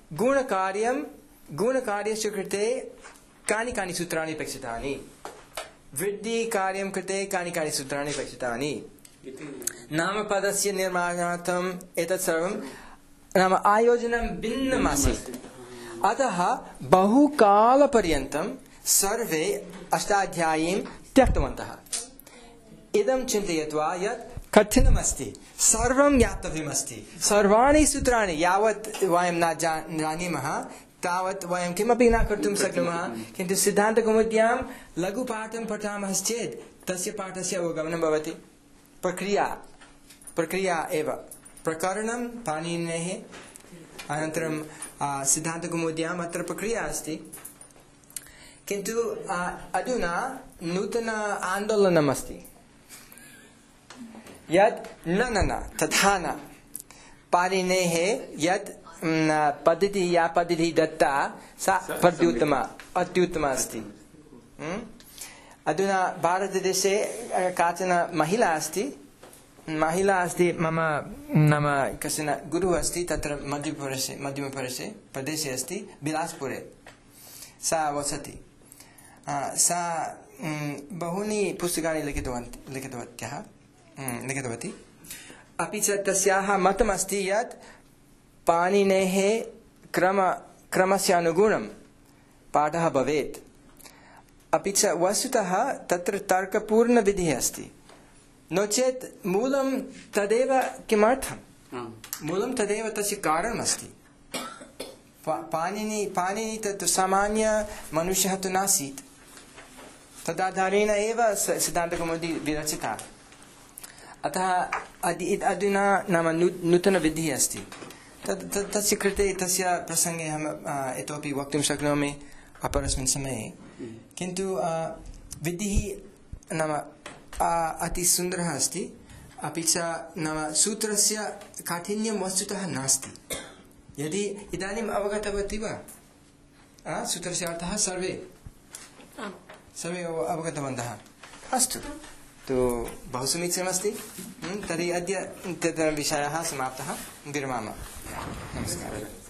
गुणकार्यस्य कृते कानि सूत्राणि अपेक्षितानि वृद्धिकार्यं कृते कानि सूत्राणि अपेक्षितानि नामपदस्य निर्माणार्थम् एतत् सर्वं नाम आयोजनं भिन्नमासीत् अतः बहुकालपर्यन्तं सर्वे अष्टाध्यायीं त्यक्तवन्तः इदं चिन्तयित्वा यत् कठिनमस्ति सर्वं ज्ञातव्यमस्ति सर्वाणि सूत्राणि यावत् वयं न जानीमः तावत् वयं किमपि न कर्तुं शक्नुमः किन्तु सिद्धान्तकौमुद्यां लघुपाठं पठामश्चेत् तस्य पाठस्य अवगमनं भवति प्रक्रिया एव प्रकरणं पाणिनेः अनन्तरं सिद्धान्तकौमुद्याम् अत्र प्रक्रिया अस्ति किन्तु अधुना नूतन आन्दोलनम् अस्ति यत् न तथा न पाणिनेः यत् पद्धतिः दत्ता सा अत्युत्तमा अस्ति अधुना भारतदेशे काचन महिला अस्ति मम नाम कश्चन गुरुः अस्ति तत्र मध्यमप्रदेशे अस्ति बिलासपुरे सा वसति सा बहूनि पुस्तकानि लिखितवती अपि च तस्याः मतमस्ति यत् पाणिनेः क्रमस्य अनुगुणं पाठः भवेत् अपि च वस्तुतः तत्र तर्कपूर्णविधिः अस्ति नो चेत् मूलं तदेव किमर्थं मूलं तदेव तस्य कारणमस्ति पाणिनि तत् सामान्य मनुष्यः तु नासीत् तदाधारेण एव सिद्धान्तकौमुदी विरचिता अतः अधुना नाम नूतनविधिः अस्ति तस्य कृते तस्य प्रसङ्गे अहम् इतोपि वक्तुं शक्नोमि अपरस्मिन् समये किन्तु विधिः नाम अतिसुन्दरः अस्ति अपि च नाम सूत्रस्य काठिन्यं वस्तुतः नास्ति यदि इदानीम् अवगतवती वा सूत्रस्य अर्थः सर्वे अवगतवन्तः अस्तु तो बहु समीचीनमस्ति तर्हि अद्य विषयः समाप्तः विरमामः नमस्कारः